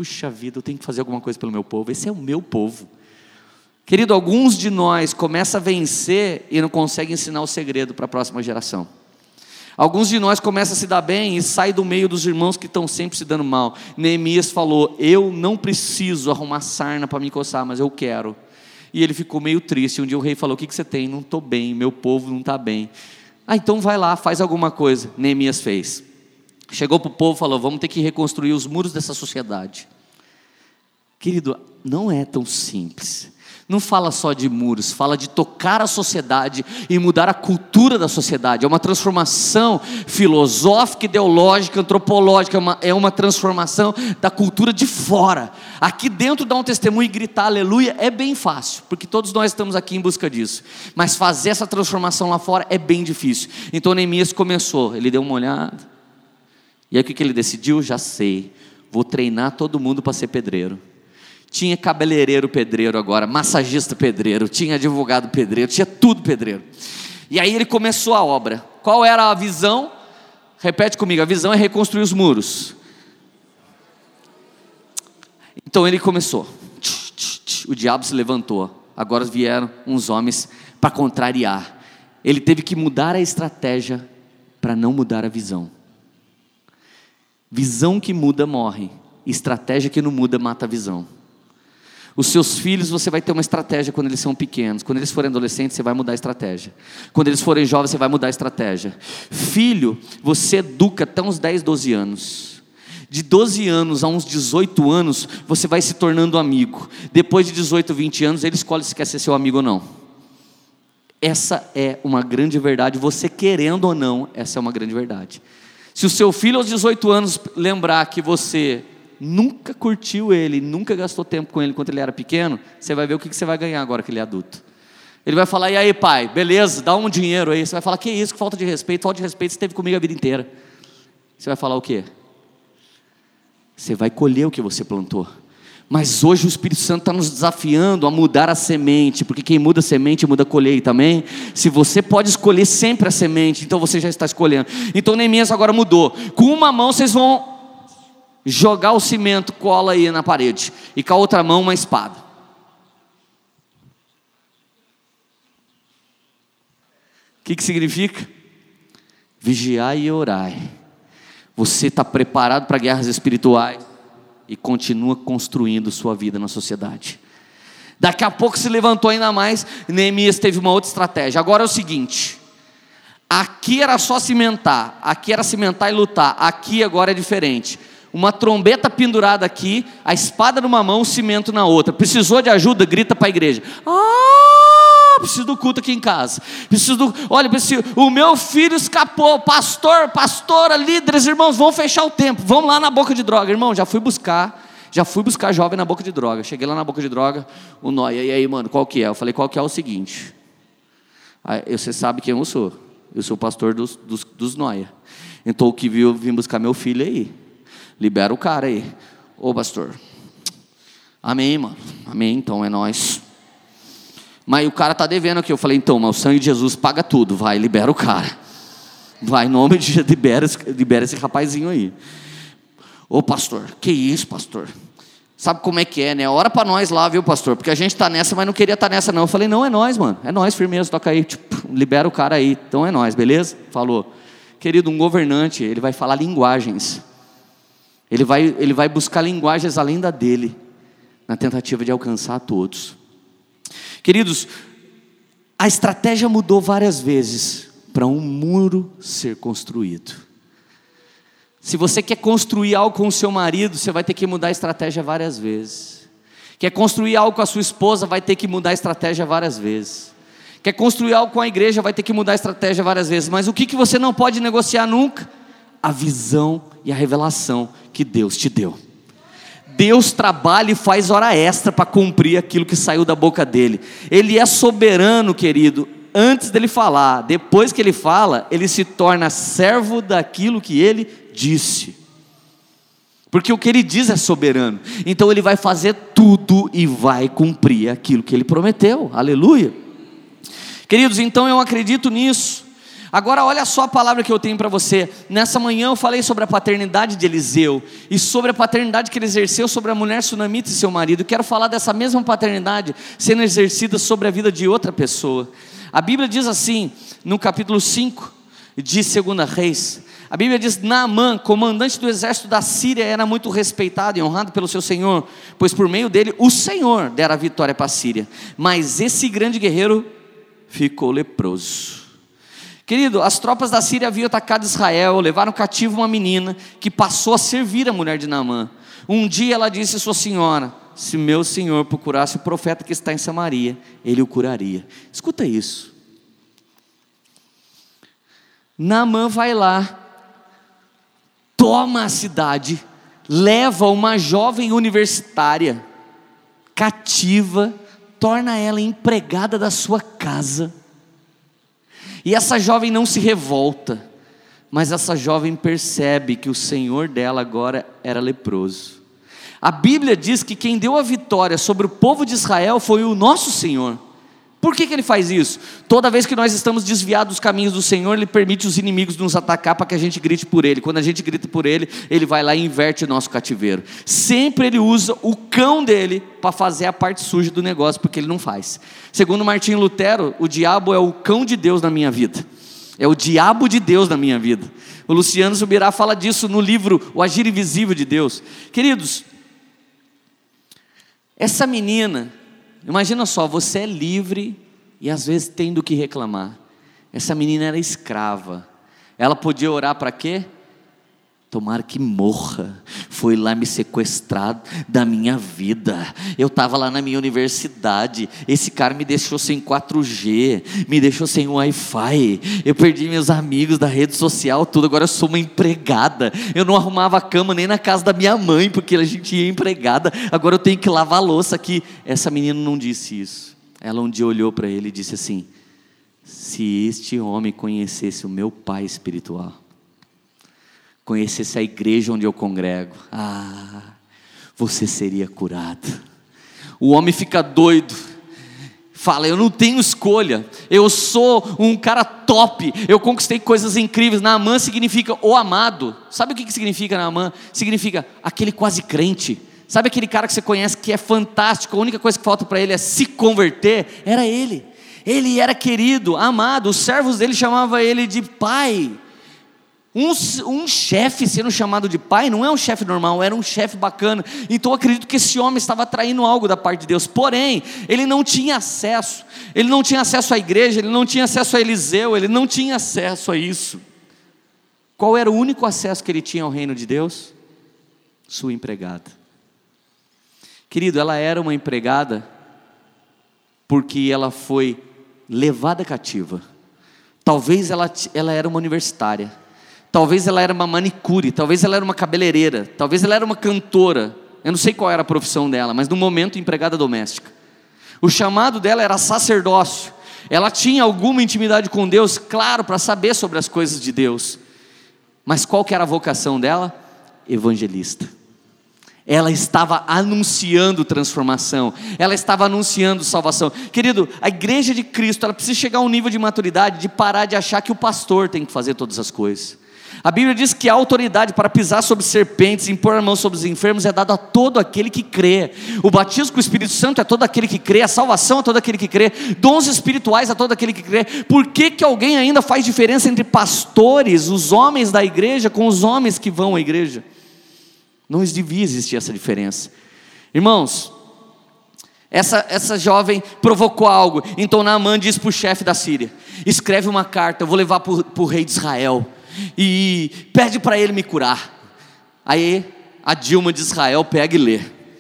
puxa vida, eu tenho que fazer alguma coisa pelo meu povo, esse é o meu povo. Querido, alguns de nós começam a vencer e não conseguem ensinar o segredo para a próxima geração. Alguns de nós começam a se dar bem e saem do meio dos irmãos que estão sempre se dando mal. Neemias falou, eu não preciso arrumar sarna para me coçar, mas eu quero. E ele ficou meio triste. Um dia o rei falou, o que, que você tem? Não estou bem, meu povo não está bem. Ah, então vai lá, faz alguma coisa. Neemias fez. Chegou para o povo e falou, vamos ter que reconstruir os muros dessa sociedade. Querido, não é tão simples. Não fala só de muros, fala de tocar a sociedade e mudar a cultura da sociedade. É uma transformação filosófica, ideológica, antropológica, é uma, é uma transformação da cultura de fora. Aqui dentro dar um testemunho e gritar aleluia é bem fácil, porque todos nós estamos aqui em busca disso. Mas fazer essa transformação lá fora é bem difícil. Então Neemias começou, ele deu uma olhada. E aí o que, que ele decidiu? Já sei, vou treinar todo mundo para ser pedreiro. Tinha cabeleireiro pedreiro agora, massagista pedreiro, tinha advogado pedreiro, tinha tudo pedreiro. E aí ele começou a obra. Qual era a visão? Repete comigo, a visão é reconstruir os muros. Então ele começou. O diabo se levantou. Agora vieram uns homens para contrariar. Ele teve que mudar a estratégia para não mudar a visão. Visão que muda morre. Estratégia que não muda mata a visão. Os seus filhos, você vai ter uma estratégia quando eles são pequenos. Quando eles forem adolescentes, você vai mudar a estratégia. Quando eles forem jovens, você vai mudar a estratégia. Filho, você educa até uns dez, doze anos. De doze anos a uns dezoito anos, você vai se tornando amigo. Depois de dezoito, vinte anos, ele escolhe se quer ser seu amigo ou não. Essa é uma grande verdade. Você querendo ou não, essa é uma grande verdade. Se o seu filho aos dezoito anos lembrar que você nunca curtiu ele, nunca gastou tempo com ele enquanto ele era pequeno, você vai ver o que você vai ganhar agora que ele é adulto. Ele vai falar, e aí pai, beleza, dá um dinheiro aí. Você vai falar, que isso, que falta de respeito, falta de respeito, você esteve comigo a vida inteira. Você vai falar o quê? Você vai colher o que você plantou. Mas hoje o Espírito Santo está nos desafiando a mudar a semente, porque quem muda a semente muda a colheita, amém? Se você pode escolher sempre a semente, então você já está escolhendo. Então Neemias agora mudou. Com uma mão vocês vão jogar o cimento, cola aí na parede, e com a outra mão uma espada. O que que significa? Vigiai e orai. Você está preparado para guerras espirituais e continua construindo sua vida na sociedade. Daqui a pouco se levantou ainda mais. Neemias teve uma outra estratégia. Agora é o seguinte, aqui era só cimentar, aqui era cimentar e lutar, aqui agora é diferente. Uma trombeta pendurada aqui, a espada numa mão, o cimento na outra. Precisou de ajuda? Grita para a igreja. Ah, preciso do culto aqui em casa. Preciso do, olha, preciso, o meu filho escapou. Pastor, pastora, líderes, irmãos, vão fechar o templo. Vamos lá na boca de droga, irmão. Já fui buscar, já fui buscar jovem na boca de droga. Cheguei lá na boca de droga, o Noia. E aí, mano, qual que é? Eu falei, qual que é? O seguinte. Aí, você sabe quem eu sou? Eu sou o pastor dos, dos, dos Noia. Então o que viu, eu vim buscar meu filho aí. Libera o cara aí. Ô pastor. Amém, mano. Amém, então é nós. Mas o cara tá devendo aqui. Eu falei, então, mas o sangue de Jesus paga tudo. Vai, libera o cara. Vai, em nome de Jesus, libera, libera esse rapazinho aí. Ô pastor, que isso, pastor? Sabe como é que é, né? Ora pra nós lá, viu, pastor? Porque a gente tá nessa, mas não queria estar tá nessa não. Eu falei, não, é nós, mano. É nós, firmeza, toca aí. Tipo, libera o cara aí. Então é nós, beleza? Falou. Querido, um governante, ele vai falar linguagens. Ele vai, ele vai buscar linguagens além da dele, na tentativa de alcançar a todos. Queridos, a estratégia mudou várias vezes para um muro ser construído. Se você quer construir algo com o seu marido, você vai ter que mudar a estratégia várias vezes. Quer construir algo com a sua esposa, vai ter que mudar a estratégia várias vezes. Quer construir algo com a igreja, vai ter que mudar a estratégia várias vezes. Mas o que, que você não pode negociar nunca? A visão e a revelação que Deus te deu. Deus trabalha e faz hora extra para cumprir aquilo que saiu da boca dele. Ele é soberano, querido, antes dele falar. Depois que ele fala, ele se torna servo daquilo que ele disse. Porque o que ele diz é soberano. Então ele vai fazer tudo e vai cumprir aquilo que ele prometeu. Aleluia. Queridos, então eu acredito nisso. Agora olha só a palavra que eu tenho para você. Nessa manhã eu falei sobre a paternidade de Eliseu e sobre a paternidade que ele exerceu sobre a mulher sunamita e seu marido. Eu quero falar dessa mesma paternidade sendo exercida sobre a vida de outra pessoa. A Bíblia diz assim, no capítulo cinco de Segunda Reis, a Bíblia diz: Naamã, comandante do exército da Síria, era muito respeitado e honrado pelo seu senhor, pois por meio dele o Senhor dera a vitória para a Síria. Mas esse grande guerreiro ficou leproso. Querido, as tropas da Síria haviam atacado Israel, levaram cativo uma menina que passou a servir a mulher de Naamã. Um dia ela disse à sua senhora: se meu senhor procurasse o profeta que está em Samaria, ele o curaria. Escuta isso. Naamã vai lá, toma a cidade, leva uma jovem universitária cativa, torna ela empregada da sua casa. E essa jovem não se revolta, mas essa jovem percebe que o senhor dela agora era leproso. A Bíblia diz que quem deu a vitória sobre o povo de Israel foi o nosso Senhor. Por que que ele faz isso? Toda vez que nós estamos desviados dos caminhos do Senhor, ele permite os inimigos nos atacar para que a gente grite por ele. Quando a gente grita por ele, ele vai lá e inverte o nosso cativeiro. Sempre ele usa o cão dele para fazer a parte suja do negócio, porque ele não faz. Segundo Martinho Lutero, o diabo é o cão de Deus na minha vida. É o diabo de Deus na minha vida. O Luciano Subirá fala disso no livro O Agir Invisível de Deus. Queridos, essa menina, imagina só, você é livre e às vezes tem do que reclamar. Essa menina era escrava. Ela podia orar para quê? Tomara que morra. Foi lá me sequestrar da minha vida. Eu estava lá na minha universidade. Esse cara me deixou sem quatro G, me deixou sem Wi-Fi. Eu perdi meus amigos da rede social, tudo. Agora eu sou uma empregada. Eu não arrumava a cama nem na casa da minha mãe, porque a gente ia empregada. Agora eu tenho que lavar a louça aqui. Essa menina não disse isso. Ela um dia olhou para ele e disse assim: se este homem conhecesse o meu pai espiritual, conhecesse a igreja onde eu congrego, ah, você seria curado. O homem fica doido, fala: eu não tenho escolha, eu sou um cara top, eu conquistei coisas incríveis. Naamã significa o amado. Sabe o que significa Naamã? Significa aquele quase crente. Sabe aquele cara que você conhece que é fantástico, a única coisa que falta para ele é se converter? Era ele. Ele era querido, amado, os servos dele chamavam ele de pai. Um, um chefe sendo chamado de pai não é um chefe normal, era um chefe bacana. Então eu acredito que esse homem estava atraindo algo da parte de Deus. Porém, ele não tinha acesso. Ele não tinha acesso à igreja, ele não tinha acesso a Eliseu, ele não tinha acesso a isso. Qual era o único acesso que ele tinha ao reino de Deus? Sua empregada. Querido, ela era uma empregada porque ela foi levada cativa. Talvez ela, ela era uma universitária. Talvez ela era uma manicure, talvez ela era uma cabeleireira, talvez ela era uma cantora. Eu não sei qual era a profissão dela, mas no momento empregada doméstica. O chamado dela era sacerdócio. Ela tinha alguma intimidade com Deus, claro, para saber sobre as coisas de Deus. Mas qual que era a vocação dela? Evangelista. Ela estava anunciando transformação, ela estava anunciando salvação. Querido, a igreja de Cristo, ela precisa chegar a um nível de maturidade, de parar de achar que o pastor tem que fazer todas as coisas. A Bíblia diz que a autoridade para pisar sobre serpentes, impor a mão sobre os enfermos, é dada a todo aquele que crê. O batismo com o Espírito Santo é todo aquele que crê, a salvação é todo aquele que crê, dons espirituais é todo aquele que crê. Por que que alguém ainda faz diferença entre pastores, os homens da igreja, com os homens que vão à igreja? Não devia existir essa diferença. Irmãos, essa, essa jovem provocou algo. Então Naamã diz para o chefe da Síria: escreve uma carta, eu vou levar para o rei de Israel e pede para ele me curar. Aí a Dilma de Israel pega e lê: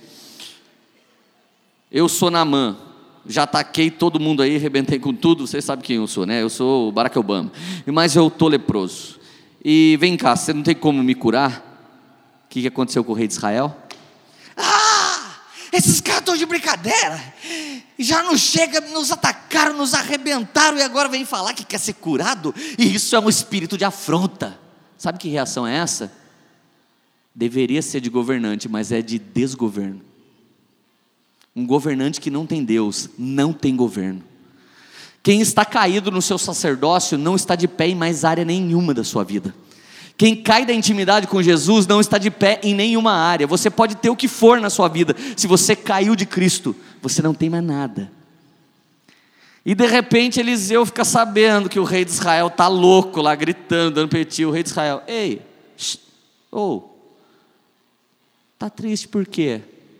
eu sou Naamã, já ataquei todo mundo aí, arrebentei com tudo. Vocês sabem quem eu sou, né? Eu sou o Barack Obama, mas eu estou leproso. E vem cá, você não tem como me curar? O que, que aconteceu com o rei de Israel? Ah, esses caras estão de brincadeira. Já não chega, nos atacaram, nos arrebentaram e agora vem falar que quer ser curado? E isso é um espírito de afronta. Sabe que reação é essa? Deveria ser de governante, mas é de desgoverno. Um governante que não tem Deus, não tem governo. Quem está caído no seu sacerdócio não está de pé em mais área nenhuma da sua vida. Quem cai da intimidade com Jesus não está de pé em nenhuma área. Você pode ter o que for na sua vida, se você caiu de Cristo, você não tem mais nada. E de repente Eliseu fica sabendo que o rei de Israel está louco lá, gritando, dando piti. O rei de Israel: ei, ô, oh, está triste por quê?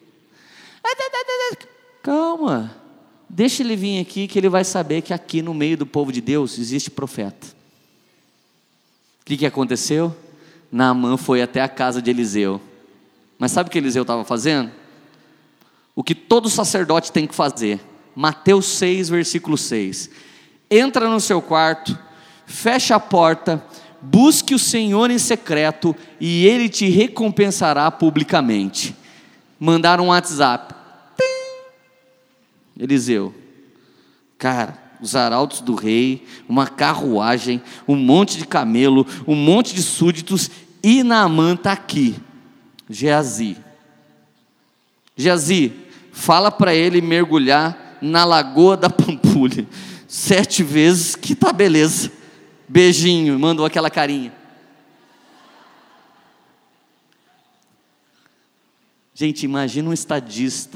Calma, deixa ele vir aqui que ele vai saber que aqui no meio do povo de Deus existe profeta. O que, que aconteceu? Naamã foi até a casa de Eliseu. Mas sabe o que Eliseu estava fazendo? O que todo sacerdote tem que fazer. Mateus seis, versículo seis. Entra no seu quarto, fecha a porta, busque o Senhor em secreto e Ele te recompensará publicamente. Mandaram um WhatsApp. Tim! Eliseu: cara, os arautos do rei, uma carruagem, um monte de camelo, um monte de súditos, e Naamã está aqui. Geazi, Geazi, fala para ele mergulhar na lagoa da Pampulha sete vezes, que tá beleza. Beijinho, mandou aquela carinha. Gente, imagina um estadista,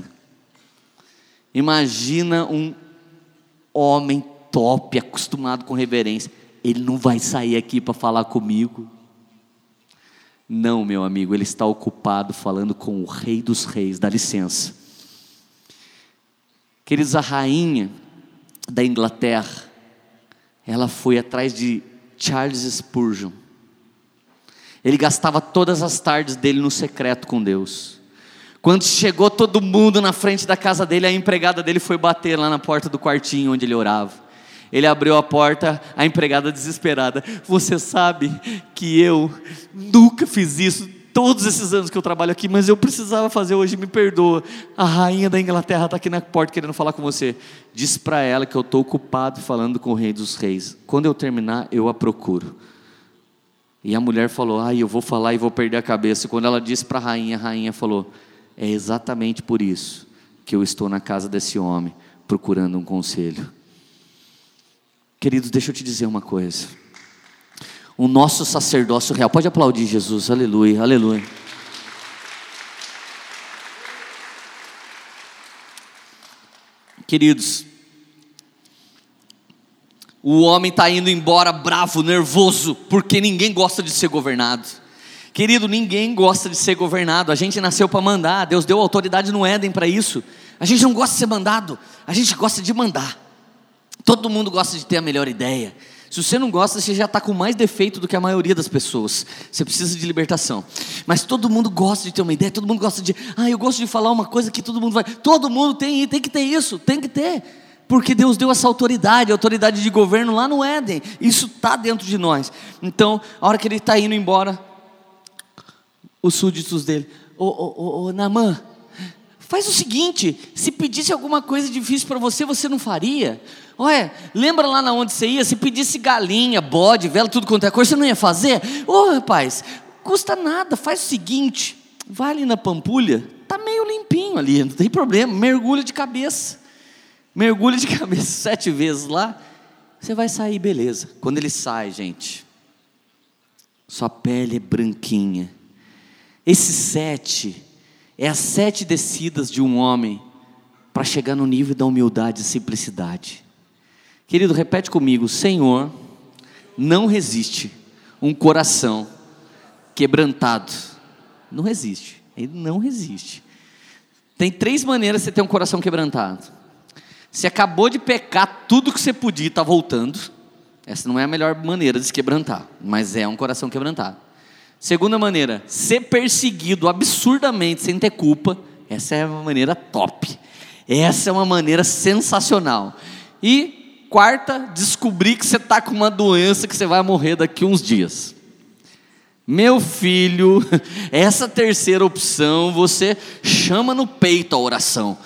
imagina um homem top, acostumado com reverência. Ele não vai sair aqui para falar comigo. Não, meu amigo, ele está ocupado falando com o rei dos reis. Dá licença. Queridos, a rainha da Inglaterra, ela foi atrás de Charles Spurgeon. Ele gastava todas as tardes dele no secreto com Deus. Quando chegou todo mundo na frente da casa dele, a empregada dele foi bater lá na porta do quartinho onde ele orava. Ele abriu a porta, a empregada desesperada: você sabe que eu nunca fiz isso, todos esses anos que eu trabalho aqui, mas eu precisava fazer hoje, me perdoa. A rainha da Inglaterra está aqui na porta querendo falar com você. Diz para ela que eu estou ocupado falando com o rei dos reis. Quando eu terminar, eu a procuro. E a mulher falou: ai, eu vou falar e vou perder a cabeça. Quando ela disse para a rainha, a rainha falou: é exatamente por isso que eu estou na casa desse homem, procurando um conselho. Queridos, deixa eu te dizer uma coisa. O nosso sacerdócio real, pode aplaudir Jesus, aleluia, aleluia. Queridos, o homem está indo embora bravo, nervoso, porque ninguém gosta de ser governado. Querido, ninguém gosta de ser governado. A gente nasceu para mandar, Deus deu autoridade no Éden para isso. A gente não gosta de ser mandado, a gente gosta de mandar. Todo mundo gosta de ter a melhor ideia. Se você não gosta, você já está com mais defeito do que a maioria das pessoas. Você precisa de libertação. Mas todo mundo gosta de ter uma ideia. Todo mundo gosta de, ah, eu gosto de falar uma coisa que todo mundo vai. Todo mundo tem, tem que ter isso, tem que ter. Porque Deus deu essa autoridade, a autoridade de governo lá no Éden. Isso está dentro de nós. Então, a hora que ele está indo embora, os súditos dele: ô, ô, ô, ô Naamã, faz o seguinte, se pedisse alguma coisa difícil para você, você não faria? Olha, lembra lá na onde você ia, se pedisse galinha, bode, vela, tudo quanto é coisa, você não ia fazer? Ô oh, rapaz, custa nada, faz o seguinte, vai ali na Pampulha, tá meio limpinho ali, não tem problema, mergulha de cabeça, mergulha de cabeça sete vezes lá, você vai sair, beleza. Quando ele sai, gente, sua pele é branquinha. Esse sete é as sete descidas de um homem para chegar no nível da humildade e simplicidade. Querido, repete comigo: Senhor, não resiste um coração quebrantado. Não resiste, ele não resiste. Tem três maneiras de você ter um coração quebrantado. Você acabou de pecar tudo que você podia e está voltando. Essa não é a melhor maneira de se quebrantar, mas é um coração quebrantado. Segunda maneira, ser perseguido absurdamente sem ter culpa. Essa é uma maneira top. Essa é uma maneira sensacional. E quarta, descobrir que você está com uma doença que você vai morrer daqui uns dias. Meu filho, essa terceira opção, você chama no peito a oração.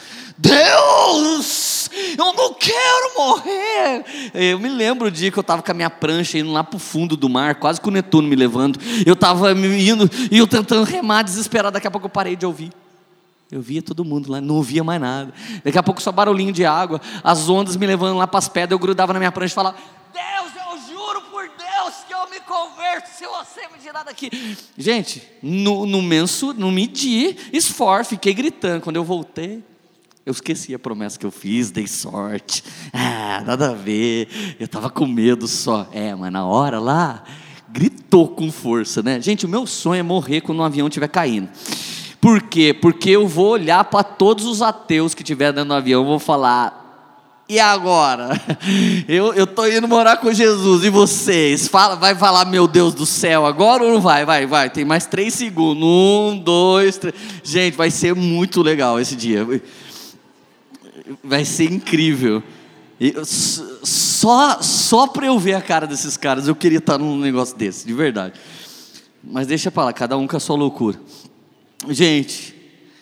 Deus, eu não quero morrer. Eu me lembro o dia que eu estava com a minha prancha indo lá para o fundo do mar, quase com o Netuno me levando. Eu estava indo e eu tentando remar desesperado, daqui a pouco eu parei de ouvir. Eu via todo mundo lá, não ouvia mais nada. Daqui a pouco só barulhinho de água, as ondas me levando lá para as pedras, eu grudava na minha prancha e falava: Deus, eu juro por Deus que eu me converto se você me tirar daqui. Gente, no, no menso, não medi esforço, fiquei gritando. Quando eu voltei, eu esqueci a promessa que eu fiz, dei sorte. Ah, nada a ver, eu estava com medo só. É, mas na hora lá, gritou com força, né? Gente, o meu sonho é morrer quando um avião estiver caindo. Por quê? Porque eu vou olhar para todos os ateus que estiver dentro do avião, eu vou falar: e agora? Eu estou indo morar com Jesus, e vocês? Fala, vai falar, meu Deus do céu, agora ou não vai? Vai, vai, tem mais três segundos. Um, dois, três. Gente, vai ser muito legal esse dia. Vai ser incrível. Eu, só só para eu ver a cara desses caras, eu queria estar num negócio desse, de verdade. Mas deixa para lá, cada um com a sua loucura. Gente,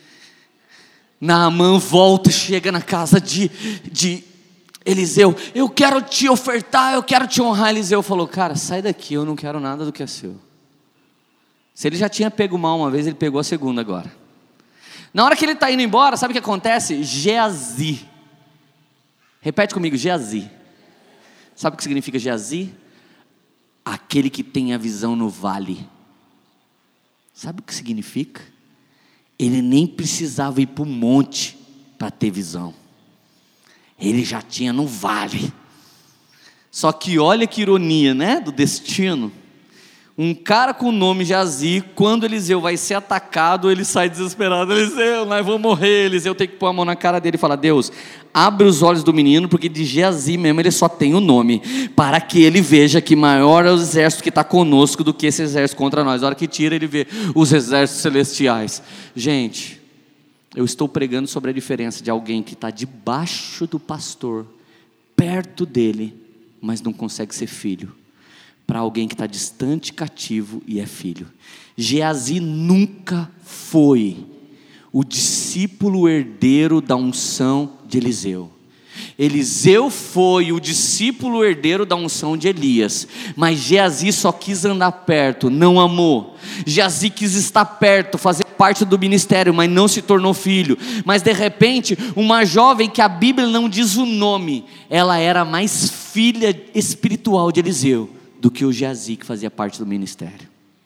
Naamã volta, chega na casa de, de Eliseu: eu quero te ofertar, eu quero te honrar. Eliseu falou: cara, sai daqui, eu não quero nada do que é seu. Se ele já tinha pego mal uma vez, ele pegou a segunda agora. Na hora que ele está indo embora, sabe o que acontece? Geazi. Repete comigo, Geazi. Sabe o que significa Geazi? Aquele que tem a visão no vale. Sabe o que significa? Ele nem precisava ir para o monte para ter visão. Ele já tinha no vale. Só que olha que ironia, né? Do destino. Um cara com o nome Geazi, quando Eliseu vai ser atacado, ele sai desesperado: Eliseu, nós vamos morrer. Eliseu tem que pôr a mão na cara dele e falar: Deus, abre os olhos do menino, porque de Geazi mesmo ele só tem o nome, para que ele veja que maior é o exército que está conosco do que esse exército contra nós. A hora que tira, ele vê os exércitos celestiais. Gente, eu estou pregando sobre a diferença de alguém que está debaixo do pastor, perto dele, mas não consegue ser filho, para alguém que está distante, cativo e é filho. Geazi nunca foi o discípulo herdeiro da unção de Eliseu. Eliseu foi o discípulo herdeiro da unção de Elias, mas Geazi só quis andar perto, não amou. Geazi quis estar perto, fazer parte do ministério, mas não se tornou filho. Mas de repente, uma jovem que a Bíblia não diz o nome, ela era mais filha espiritual de Eliseu do que o Geazi, que fazia parte do ministério.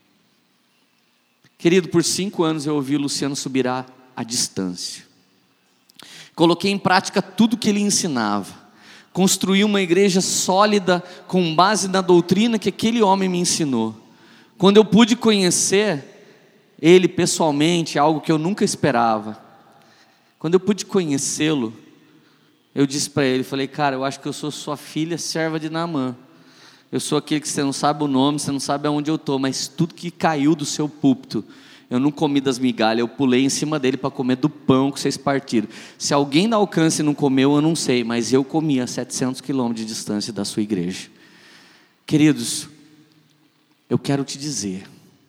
Querido, por cinco anos eu ouvi o Luciano Subirá à distância. Coloquei em prática tudo que ele ensinava. Construí uma igreja sólida com base na doutrina que aquele homem me ensinou. Quando eu pude conhecer ele pessoalmente, algo que eu nunca esperava. Quando eu pude conhecê-lo, eu disse para ele, falei: cara, eu acho que eu sou sua filha, serva de Naamã. Eu sou aquele que você não sabe o nome, você não sabe aonde eu estou, mas tudo que caiu do seu púlpito, eu não comi das migalhas, eu pulei em cima dele para comer do pão que vocês partiram. Se alguém da Alcance não comeu, eu não sei, mas eu comi a setecentos quilômetros de distância da sua igreja. Queridos, eu quero te dizer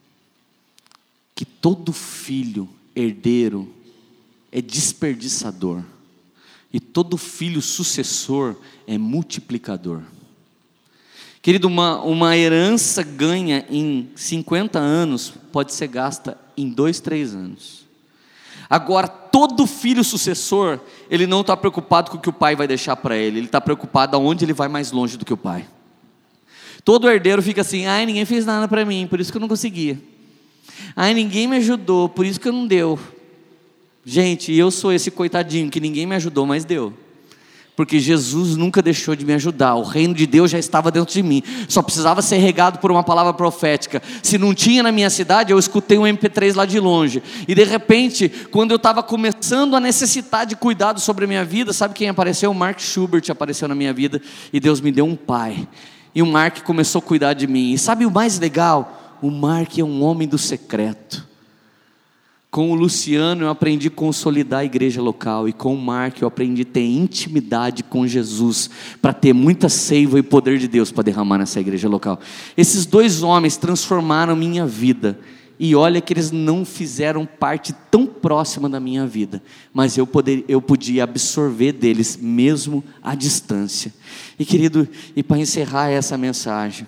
que todo filho herdeiro é desperdiçador, e todo filho sucessor é multiplicador. Querido, uma, uma herança ganha em cinquenta anos pode ser gasta em dois, três anos. Agora, todo filho sucessor, ele não está preocupado com o que o pai vai deixar para ele, ele está preocupado aonde ele vai mais longe do que o pai. Todo herdeiro fica assim: ai, ninguém fez nada para mim, por isso que eu não conseguia. Ai, ninguém me ajudou, por isso que eu não deu. Gente, eu sou esse coitadinho que ninguém me ajudou, mas deu. Porque Jesus nunca deixou de me ajudar. O reino de Deus já estava dentro de mim, só precisava ser regado por uma palavra profética. Se não tinha na minha cidade, eu escutei um M P três lá de longe. E de repente, quando eu estava começando a necessitar de cuidado sobre a minha vida, sabe quem apareceu? O Mark Schubert apareceu na minha vida. E Deus me deu um pai. E o Mark começou a cuidar de mim. E sabe o mais legal? O Mark é um homem do secreto. Com o Luciano eu aprendi a consolidar a igreja local, e com o Mark eu aprendi a ter intimidade com Jesus, para ter muita seiva e poder de Deus para derramar nessa igreja local. Esses dois homens transformaram minha vida, e olha que eles não fizeram parte tão próxima da minha vida, mas eu, poder, eu podia absorver deles mesmo à distância. E querido, e para encerrar essa mensagem,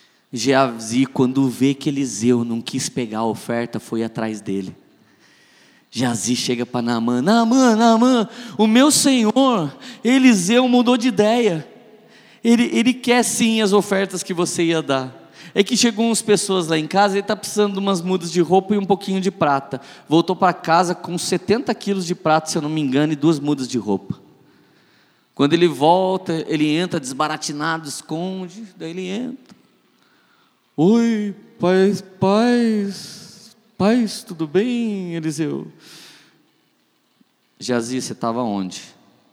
Geazi, quando vê que Eliseu não quis pegar a oferta, foi atrás dele. Geazi chega para Naamã: Naamã, Naamã, o meu senhor Eliseu mudou de ideia. Ele, ele quer sim as ofertas que você ia dar. É que chegou umas pessoas lá em casa, ele está precisando de umas mudas de roupa e um pouquinho de prata. Voltou para casa com setenta quilos de prata, se eu não me engano, e duas mudas de roupa. Quando ele volta, ele entra desbaratinado, esconde, daí ele entra. Oi, paz, paz, paz, tudo bem, Eliseu? Geazi, você estava onde?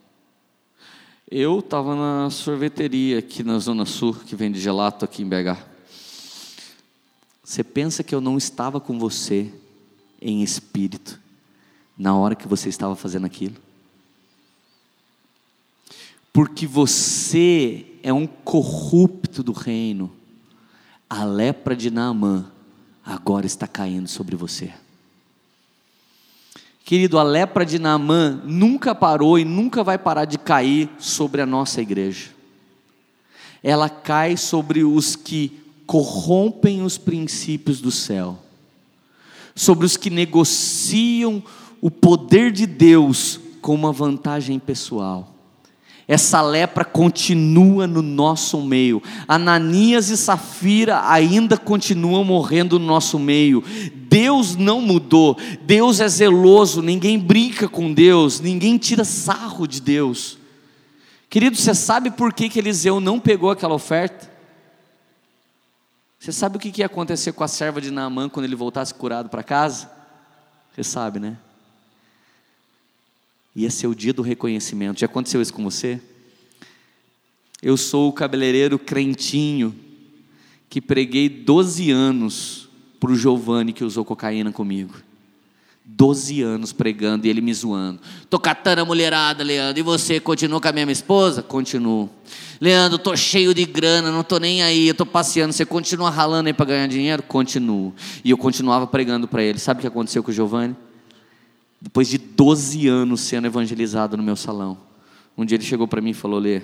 Eu estava na sorveteria aqui na Zona Sul, que vende gelato aqui em B H. Você pensa que eu não estava com você em espírito na hora que você estava fazendo aquilo? Porque você é um corrupto do reino. A lepra de Naamã agora está caindo sobre você. Querido, a lepra de Naamã nunca parou e nunca vai parar de cair sobre a nossa igreja. Ela cai sobre os que corrompem os princípios do céu, sobre os que negociam o poder de Deus com uma vantagem pessoal. Essa lepra continua no nosso meio. Ananias e Safira ainda continuam morrendo no nosso meio. Deus não mudou. Deus é zeloso. Ninguém brinca com Deus. Ninguém tira sarro de Deus. Querido, você sabe por que que Eliseu não pegou aquela oferta? Você sabe o que que ia acontecer com a serva de Naamã quando ele voltasse curado para casa? Você sabe, né? Ia ser o dia do reconhecimento. Já aconteceu isso com você? Eu sou o cabeleireiro crentinho que preguei doze anos para o Giovanni, que usou cocaína comigo. doze anos pregando e ele me zoando. Tô catando a mulherada, Leandro. E você, continua com a mesma esposa? Continuo. Leandro, tô cheio de grana, não tô nem aí, eu tô passeando. Você continua ralando aí para ganhar dinheiro? Continuo. E eu continuava pregando para ele. Sabe o que aconteceu com o Giovanni? Depois de doze anos sendo evangelizado no meu salão, um dia ele chegou para mim e falou: Lê,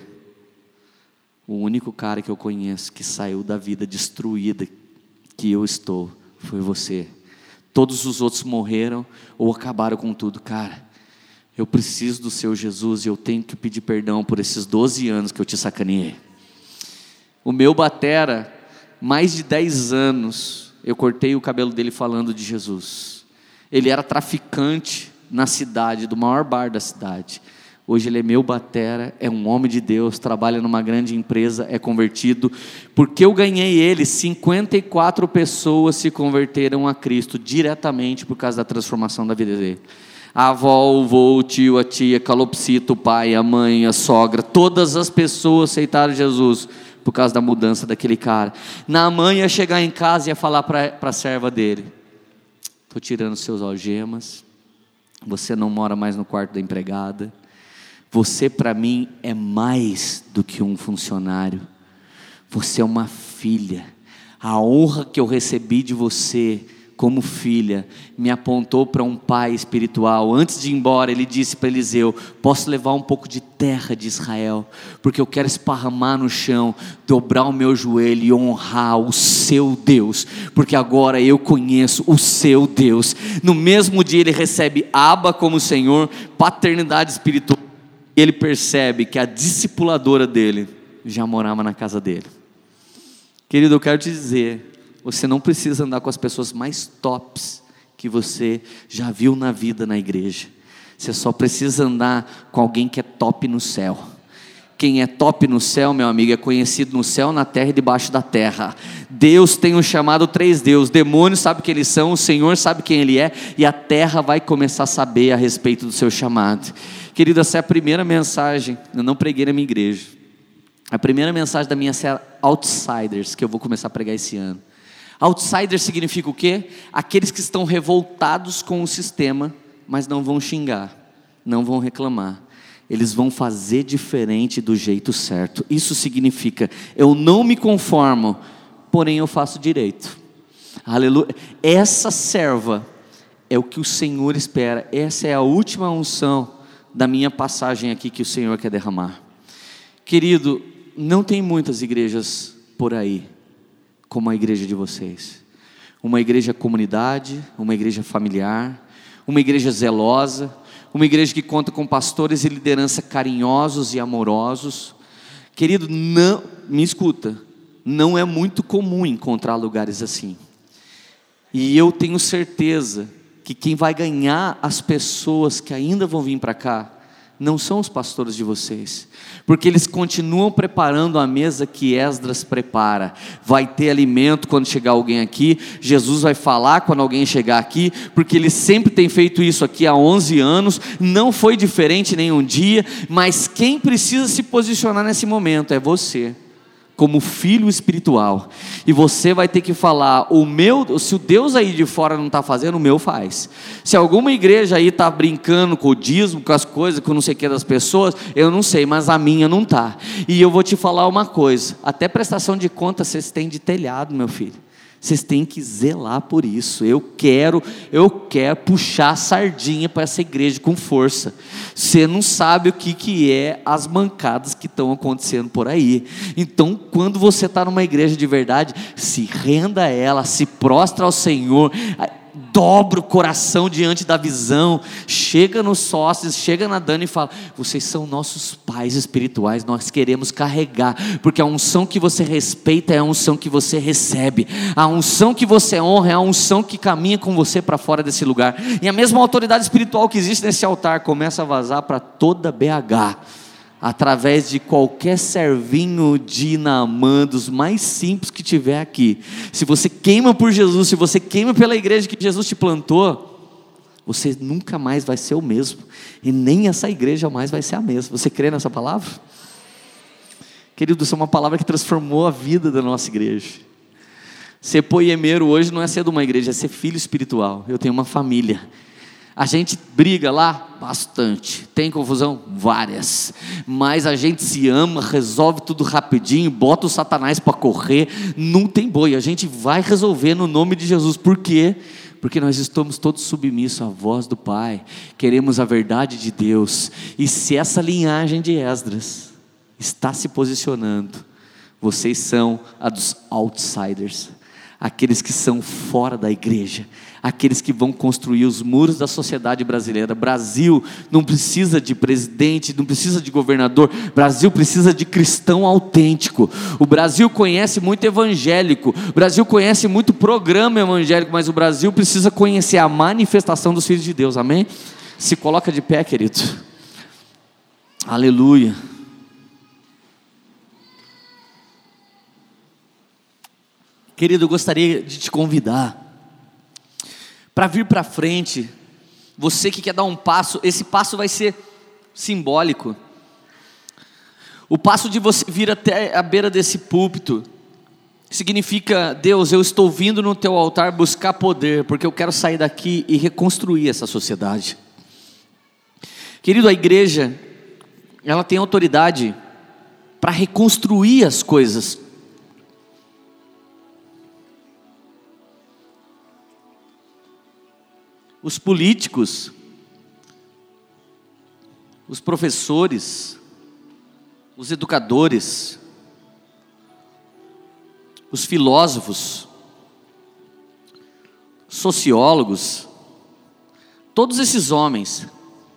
o único cara que eu conheço que saiu da vida destruída que eu estou foi você. Todos os outros morreram ou acabaram com tudo. Cara, eu preciso do seu Jesus e eu tenho que pedir perdão por esses doze anos que eu te sacaneei. O meu batera, mais de dez anos, eu cortei o cabelo dele falando de Jesus. Ele era traficante na cidade, do maior bar da cidade. Hoje ele é meu batera, é um homem de Deus, trabalha numa grande empresa, é convertido. Porque eu ganhei ele, cinquenta e quatro pessoas se converteram a Cristo diretamente por causa da transformação da vida dele. A avó, o vô, o tio, a tia, calopsita, o pai, a mãe, a sogra, todas as pessoas aceitaram Jesus por causa da mudança daquele cara. Naamã ia chegar em casa e ia falar para a serva dele: estou tirando seus algemas, você não mora mais no quarto da empregada, você para mim é mais do que um funcionário, você é uma filha. A honra que eu recebi de você como filha me apontou para um pai espiritual. Antes de ir embora, ele disse para Eliseu: posso levar um pouco de terra de Israel, porque eu quero esparramar no chão, dobrar o meu joelho e honrar o seu Deus, porque agora eu conheço o seu Deus. No mesmo dia ele recebe Abba como Senhor, paternidade espiritual. Ele percebe que a discipuladora dele já morava na casa dele. Querido, eu quero te dizer, você não precisa andar com as pessoas mais tops que você já viu na vida na igreja. Você só precisa andar com alguém que é top no céu. Quem é top no céu, meu amigo, é conhecido no céu, na terra e debaixo da terra. Deus tem um chamado três Deus. Demônios sabem quem eles são, o Senhor sabe quem Ele é, e a terra vai começar a saber a respeito do seu chamado. Querido, essa é a primeira mensagem. Eu não preguei na minha igreja. A primeira mensagem da minha série Outsiders, que eu vou começar a pregar esse ano. Outsiders significa o quê? Aqueles que estão revoltados com o sistema, mas não vão xingar, não vão reclamar. Eles vão fazer diferente do jeito certo. Isso significa: eu não me conformo, porém eu faço direito. Aleluia. Essa serva é o que o Senhor espera. Essa é a última unção da minha passagem aqui que o Senhor quer derramar. Querido, não tem muitas igrejas por aí como a igreja de vocês. Uma igreja comunidade, uma igreja familiar, uma igreja zelosa, uma igreja que conta com pastores e liderança carinhosos e amorosos. Querido, não, me escuta, não é muito comum encontrar lugares assim. E eu tenho certeza que quem vai ganhar as pessoas que ainda vão vir para cá não são os pastores de vocês, porque eles continuam preparando a mesa que Esdras prepara. Vai ter alimento quando chegar alguém aqui, Jesus vai falar quando alguém chegar aqui, porque ele sempre tem feito isso aqui há onze anos, não foi diferente nenhum dia. Mas quem precisa se posicionar nesse momento é você, como filho espiritual. E você vai ter que falar: o meu, se o Deus aí de fora não está fazendo, o meu faz. Se alguma igreja aí está brincando com o dízimo, com as coisas, com não sei o que das pessoas, eu não sei, mas a minha não está. E eu vou te falar uma coisa: até prestação de contas vocês têm de telhado, meu filho. Vocês têm que zelar por isso. Eu quero, eu quero puxar a sardinha para essa igreja com força. Você não sabe o que, que é as mancadas que estão acontecendo por aí. Então, quando você está numa igreja de verdade, se renda a ela, se prostra ao Senhor, dobra o coração diante da visão, chega nos sócios, chega na Dani e fala: vocês são nossos pais espirituais, nós queremos carregar, porque a unção que você respeita é a unção que você recebe, a unção que você honra é a unção que caminha com você para fora desse lugar. E a mesma autoridade espiritual que existe nesse altar começa a vazar para toda B H, através de qualquer servinho de Naamã, dos mais simples que tiver aqui. Se você queima por Jesus, se você queima pela igreja que Jesus te plantou, você nunca mais vai ser o mesmo, e nem essa igreja mais vai ser a mesma. Você crê nessa palavra? Querido, isso é uma palavra que transformou a vida da nossa igreja. Ser poiemeiro hoje não é ser de uma igreja, é ser filho espiritual. Eu tenho uma família. A gente briga lá? Bastante. Tem confusão? Várias. Mas a gente se ama, resolve tudo rapidinho, bota o Satanás para correr, não tem boi. A gente vai resolver no nome de Jesus. Por quê? Porque nós estamos todos submissos à voz do Pai, queremos a verdade de Deus. E se essa linhagem de Esdras está se posicionando, vocês são a dos outsiders, aqueles que são fora da igreja, aqueles que vão construir os muros da sociedade brasileira. Brasil não precisa de presidente, não precisa de governador, Brasil precisa de cristão autêntico. O Brasil conhece muito evangélico, o Brasil conhece muito programa evangélico, mas o Brasil precisa conhecer a manifestação dos filhos de Deus. Amém? Se coloca de pé, querido. Aleluia. Querido, eu gostaria de te convidar para vir para frente. Você que quer dar um passo, esse passo vai ser simbólico. O passo de você vir até a beira desse púlpito significa: Deus, eu estou vindo no teu altar buscar poder, porque eu quero sair daqui e reconstruir essa sociedade. Querido, a igreja, ela tem autoridade para reconstruir as coisas. Os políticos, os professores, os educadores, os filósofos, sociólogos, todos esses homens,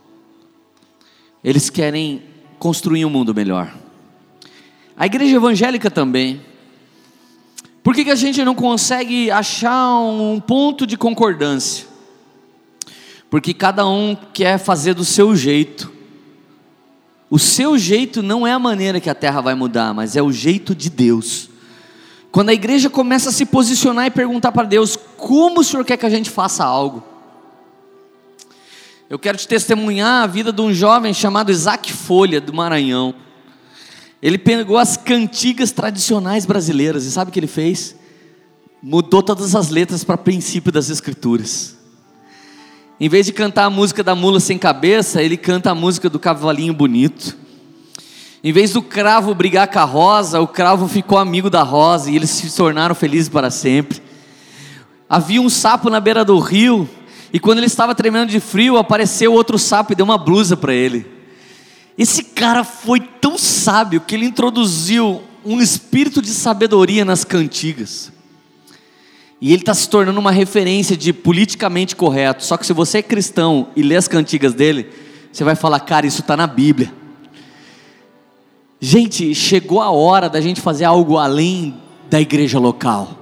eles querem construir um mundo melhor. A igreja evangélica também. Por que que a gente não consegue achar um ponto de concordância? Porque cada um quer fazer do seu jeito. O seu jeito não é a maneira que a terra vai mudar, mas é o jeito de Deus. Quando a igreja começa a se posicionar e perguntar para Deus: como o Senhor quer que a gente faça algo? Eu quero te testemunhar a vida de um jovem chamado Isaac Folha, do Maranhão. Ele pegou as cantigas tradicionais brasileiras, e sabe o que ele fez? Mudou todas as letras para princípio das escrituras. Em vez de cantar a música da mula sem cabeça, ele canta a música do cavalinho bonito. Em vez do cravo brigar com a rosa, o cravo ficou amigo da rosa, e eles se tornaram felizes para sempre. Havia um sapo na beira do rio, e quando ele estava tremendo de frio, apareceu outro sapo e deu uma blusa para ele. Esse cara foi tão sábio que ele introduziu um espírito de sabedoria nas cantigas. E ele está se tornando uma referência de politicamente correto. Só que se você é cristão e lê as cantigas dele, você vai falar, cara, isso está na Bíblia. Gente, chegou a hora da gente fazer algo além da igreja local.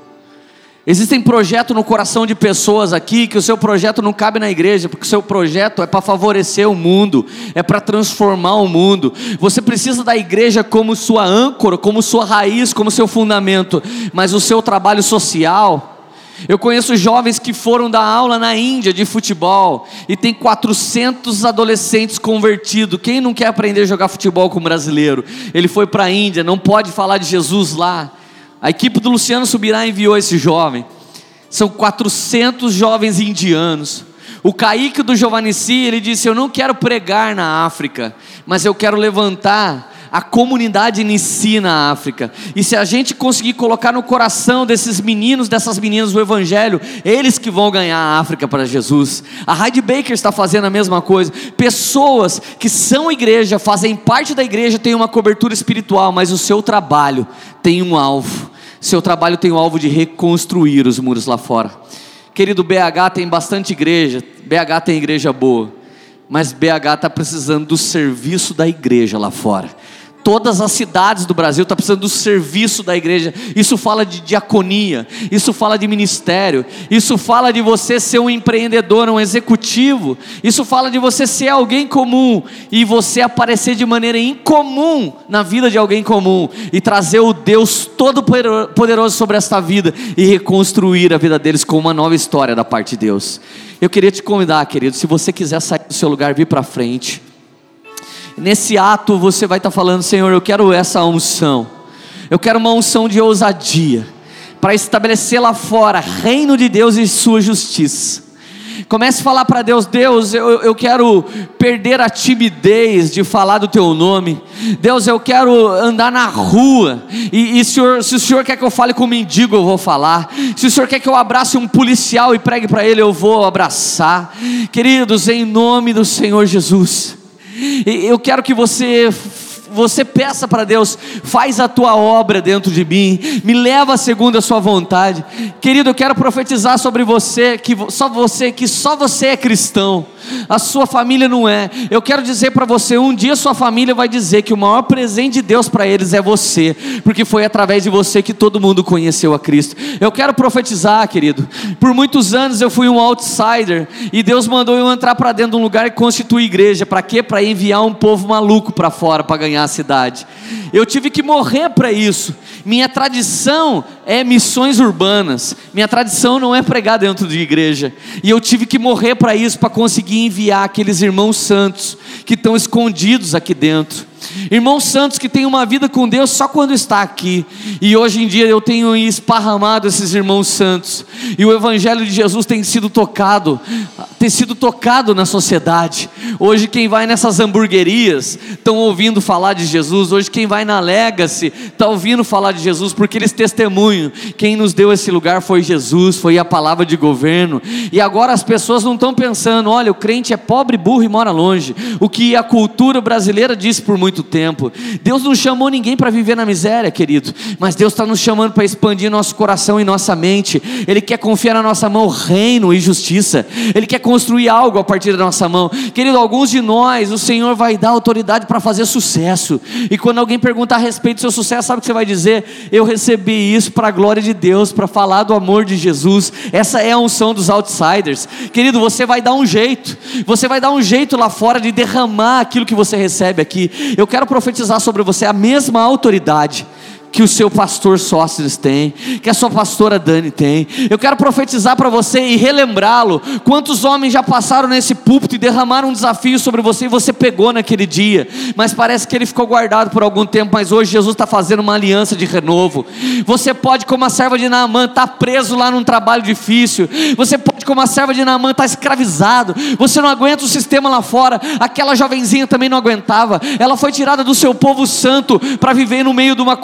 Existem projetos no coração de pessoas aqui, que o seu projeto não cabe na igreja, porque o seu projeto é para favorecer o mundo, é para transformar o mundo. Você precisa da igreja como sua âncora, como sua raiz, como seu fundamento, mas o seu trabalho social. Eu conheço jovens que foram dar aula na Índia de futebol, e tem quatrocentos adolescentes convertidos. Quem não quer aprender a jogar futebol com brasileiro? Ele foi para a Índia, não pode falar de Jesus lá. A equipe do Luciano Subirá enviou esse jovem. São quatrocentos jovens indianos. O Kaique do Giovanici, ele disse, eu não quero pregar na África, mas eu quero levantar a comunidade Nissi na África. E se a gente conseguir colocar no coração desses meninos, dessas meninas o evangelho, eles que vão ganhar a África para Jesus. A Heidi Baker está fazendo a mesma coisa. Pessoas que são igreja, fazem parte da igreja, têm uma cobertura espiritual, mas o seu trabalho tem um alvo. Seu trabalho tem o alvo de reconstruir os muros lá fora. Querido, B H tem bastante igreja, B H tem igreja boa, mas B H está precisando do serviço da igreja lá fora. Todas as cidades do Brasil estão precisando do serviço da igreja. Isso fala de diaconia, isso fala de ministério, isso fala de você ser um empreendedor, um executivo, isso fala de você ser alguém comum, e você aparecer de maneira incomum na vida de alguém comum, e trazer o Deus Todo-Poderoso sobre esta vida, e reconstruir a vida deles com uma nova história da parte de Deus. Eu queria te convidar, querido, se você quiser sair do seu lugar, vir para frente. Nesse ato você vai estar falando, Senhor, eu quero essa unção, eu quero uma unção de ousadia, para estabelecer lá fora reino de Deus e sua justiça. Comece a falar para Deus, Deus, eu, eu quero perder a timidez de falar do teu nome. Deus, eu quero andar na rua, e, e senhor, se o Senhor quer que eu fale com um mendigo, eu vou falar. Se o Senhor quer que eu abrace um policial e pregue para ele, eu vou abraçar. Queridos, em nome do Senhor Jesus, eu quero que você, você peça para Deus, faz a tua obra dentro de mim, me leva segundo a sua vontade. Querido, eu quero profetizar sobre você, que só você, que só você é cristão, a sua família não é. Eu quero dizer para você, um dia sua família vai dizer que o maior presente de Deus para eles é você, porque foi através de você que todo mundo conheceu a Cristo. Eu quero profetizar, querido, por muitos anos eu fui um outsider, e Deus mandou eu entrar para dentro de um lugar e constituir igreja. Para quê? Para enviar um povo maluco para fora, para ganhar a cidade. Eu tive que morrer para isso. Minha tradição é missões urbanas, minha tradição não é pregar dentro de igreja, e eu tive que morrer para isso, para conseguir enviar aqueles irmãos santos que estão escondidos aqui dentro. Irmãos santos que têm uma vida com Deus só quando está aqui. E hoje em dia eu tenho esparramado esses irmãos santos, e o evangelho de Jesus tem sido tocado, tem sido tocado na sociedade. Hoje quem vai nessas hamburguerias estão ouvindo falar de Jesus. Hoje quem vai na Legacy está ouvindo falar de Jesus, porque eles testemunham, quem nos deu esse lugar foi Jesus, foi a palavra de governo. E agora as pessoas não estão pensando, olha, o crente é pobre, burro e mora longe, o que a cultura brasileira disse por muito tempo. Deus não chamou ninguém para viver na miséria, querido, mas Deus está nos chamando para expandir nosso coração e nossa mente. Ele quer confiar na nossa mão reino e justiça. Ele quer construir algo a partir da nossa mão. Querido, alguns de nós, o Senhor vai dar autoridade para fazer sucesso, e quando alguém perguntar a respeito do seu sucesso, sabe o que você vai dizer? Eu recebi isso para a glória de Deus, para falar do amor de Jesus. Essa é a unção dos outsiders. Querido, você vai dar um jeito, você vai dar um jeito lá fora de derramar aquilo que você recebe aqui. Eu quero profetizar sobre você a mesma autoridade que o seu pastor Sóstenes tem, que a sua pastora Dani tem. Eu quero profetizar para você e relembrá-lo. Quantos homens já passaram nesse púlpito e derramaram um desafio sobre você, e você pegou naquele dia, mas parece que ele ficou guardado por algum tempo. Mas hoje Jesus está fazendo uma aliança de renovo. Você pode, como a serva de Naamã, estar preso lá num trabalho difícil. Você pode, como a serva de Naamã, estar escravizado. Você não aguenta o sistema lá fora. Aquela jovenzinha também não aguentava. Ela foi tirada do seu povo santo para viver no meio de uma cultura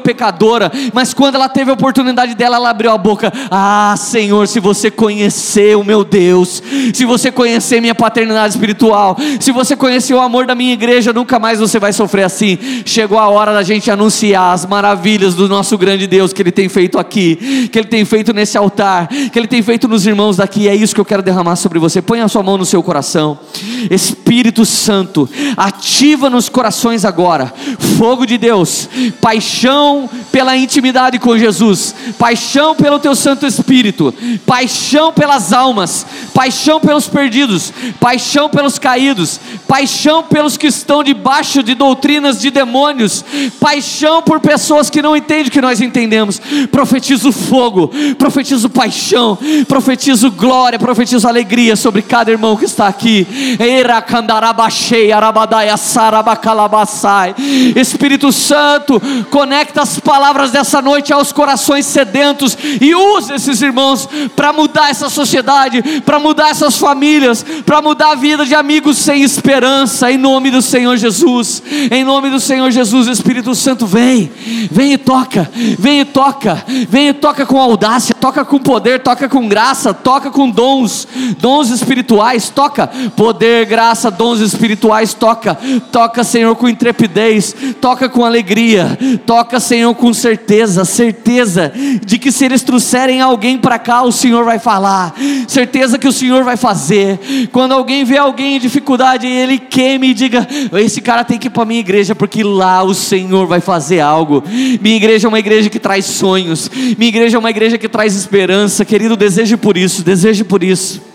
pecadora, mas quando ela teve a oportunidade dela, ela abriu a boca. Ah, Senhor, se você conhecer o meu Deus, se você conhecer minha paternidade espiritual, se você conhecer o amor da minha igreja, nunca mais você vai sofrer assim. Chegou a hora da gente anunciar as maravilhas do nosso grande Deus, que Ele tem feito aqui, que Ele tem feito nesse altar, que Ele tem feito nos irmãos daqui. É isso que eu quero derramar sobre você. Põe a sua mão no seu coração. Espírito Santo, ativa nos corações agora, fogo de Deus, paixão pela intimidade com Jesus, paixão pelo teu Santo Espírito, paixão pelas almas, paixão pelos perdidos, paixão pelos caídos, paixão pelos que estão debaixo de doutrinas de demônios, paixão por pessoas que não entendem o que nós entendemos. Profetizo fogo, profetizo paixão, profetizo glória, profetizo alegria sobre cada irmão que está aqui. Espírito Santo, conecta as palavras dessa noite aos corações sedentos e usa esses irmãos para mudar essa sociedade, para mudar essas famílias, para mudar a vida de amigos sem esperança, em nome do Senhor Jesus, em nome do Senhor Jesus. Espírito Santo, vem, vem e toca, vem e toca, vem e toca com audácia, toca com poder, toca com graça, toca com dons, dons espirituais, toca, poder, graça, dons espirituais, toca, toca, Senhor, com intrepidez, toca com alegria, toca, Senhor, com certeza, certeza de que se eles trouxerem alguém para cá, o Senhor vai falar, certeza que o Senhor vai fazer. Quando alguém vê alguém em dificuldade, ele queime e diga: esse cara tem que ir para a minha igreja, porque lá o Senhor vai fazer algo. Minha igreja é uma igreja que traz sonhos, minha igreja é uma igreja que traz esperança. Querido, deseje por isso, deseje por isso.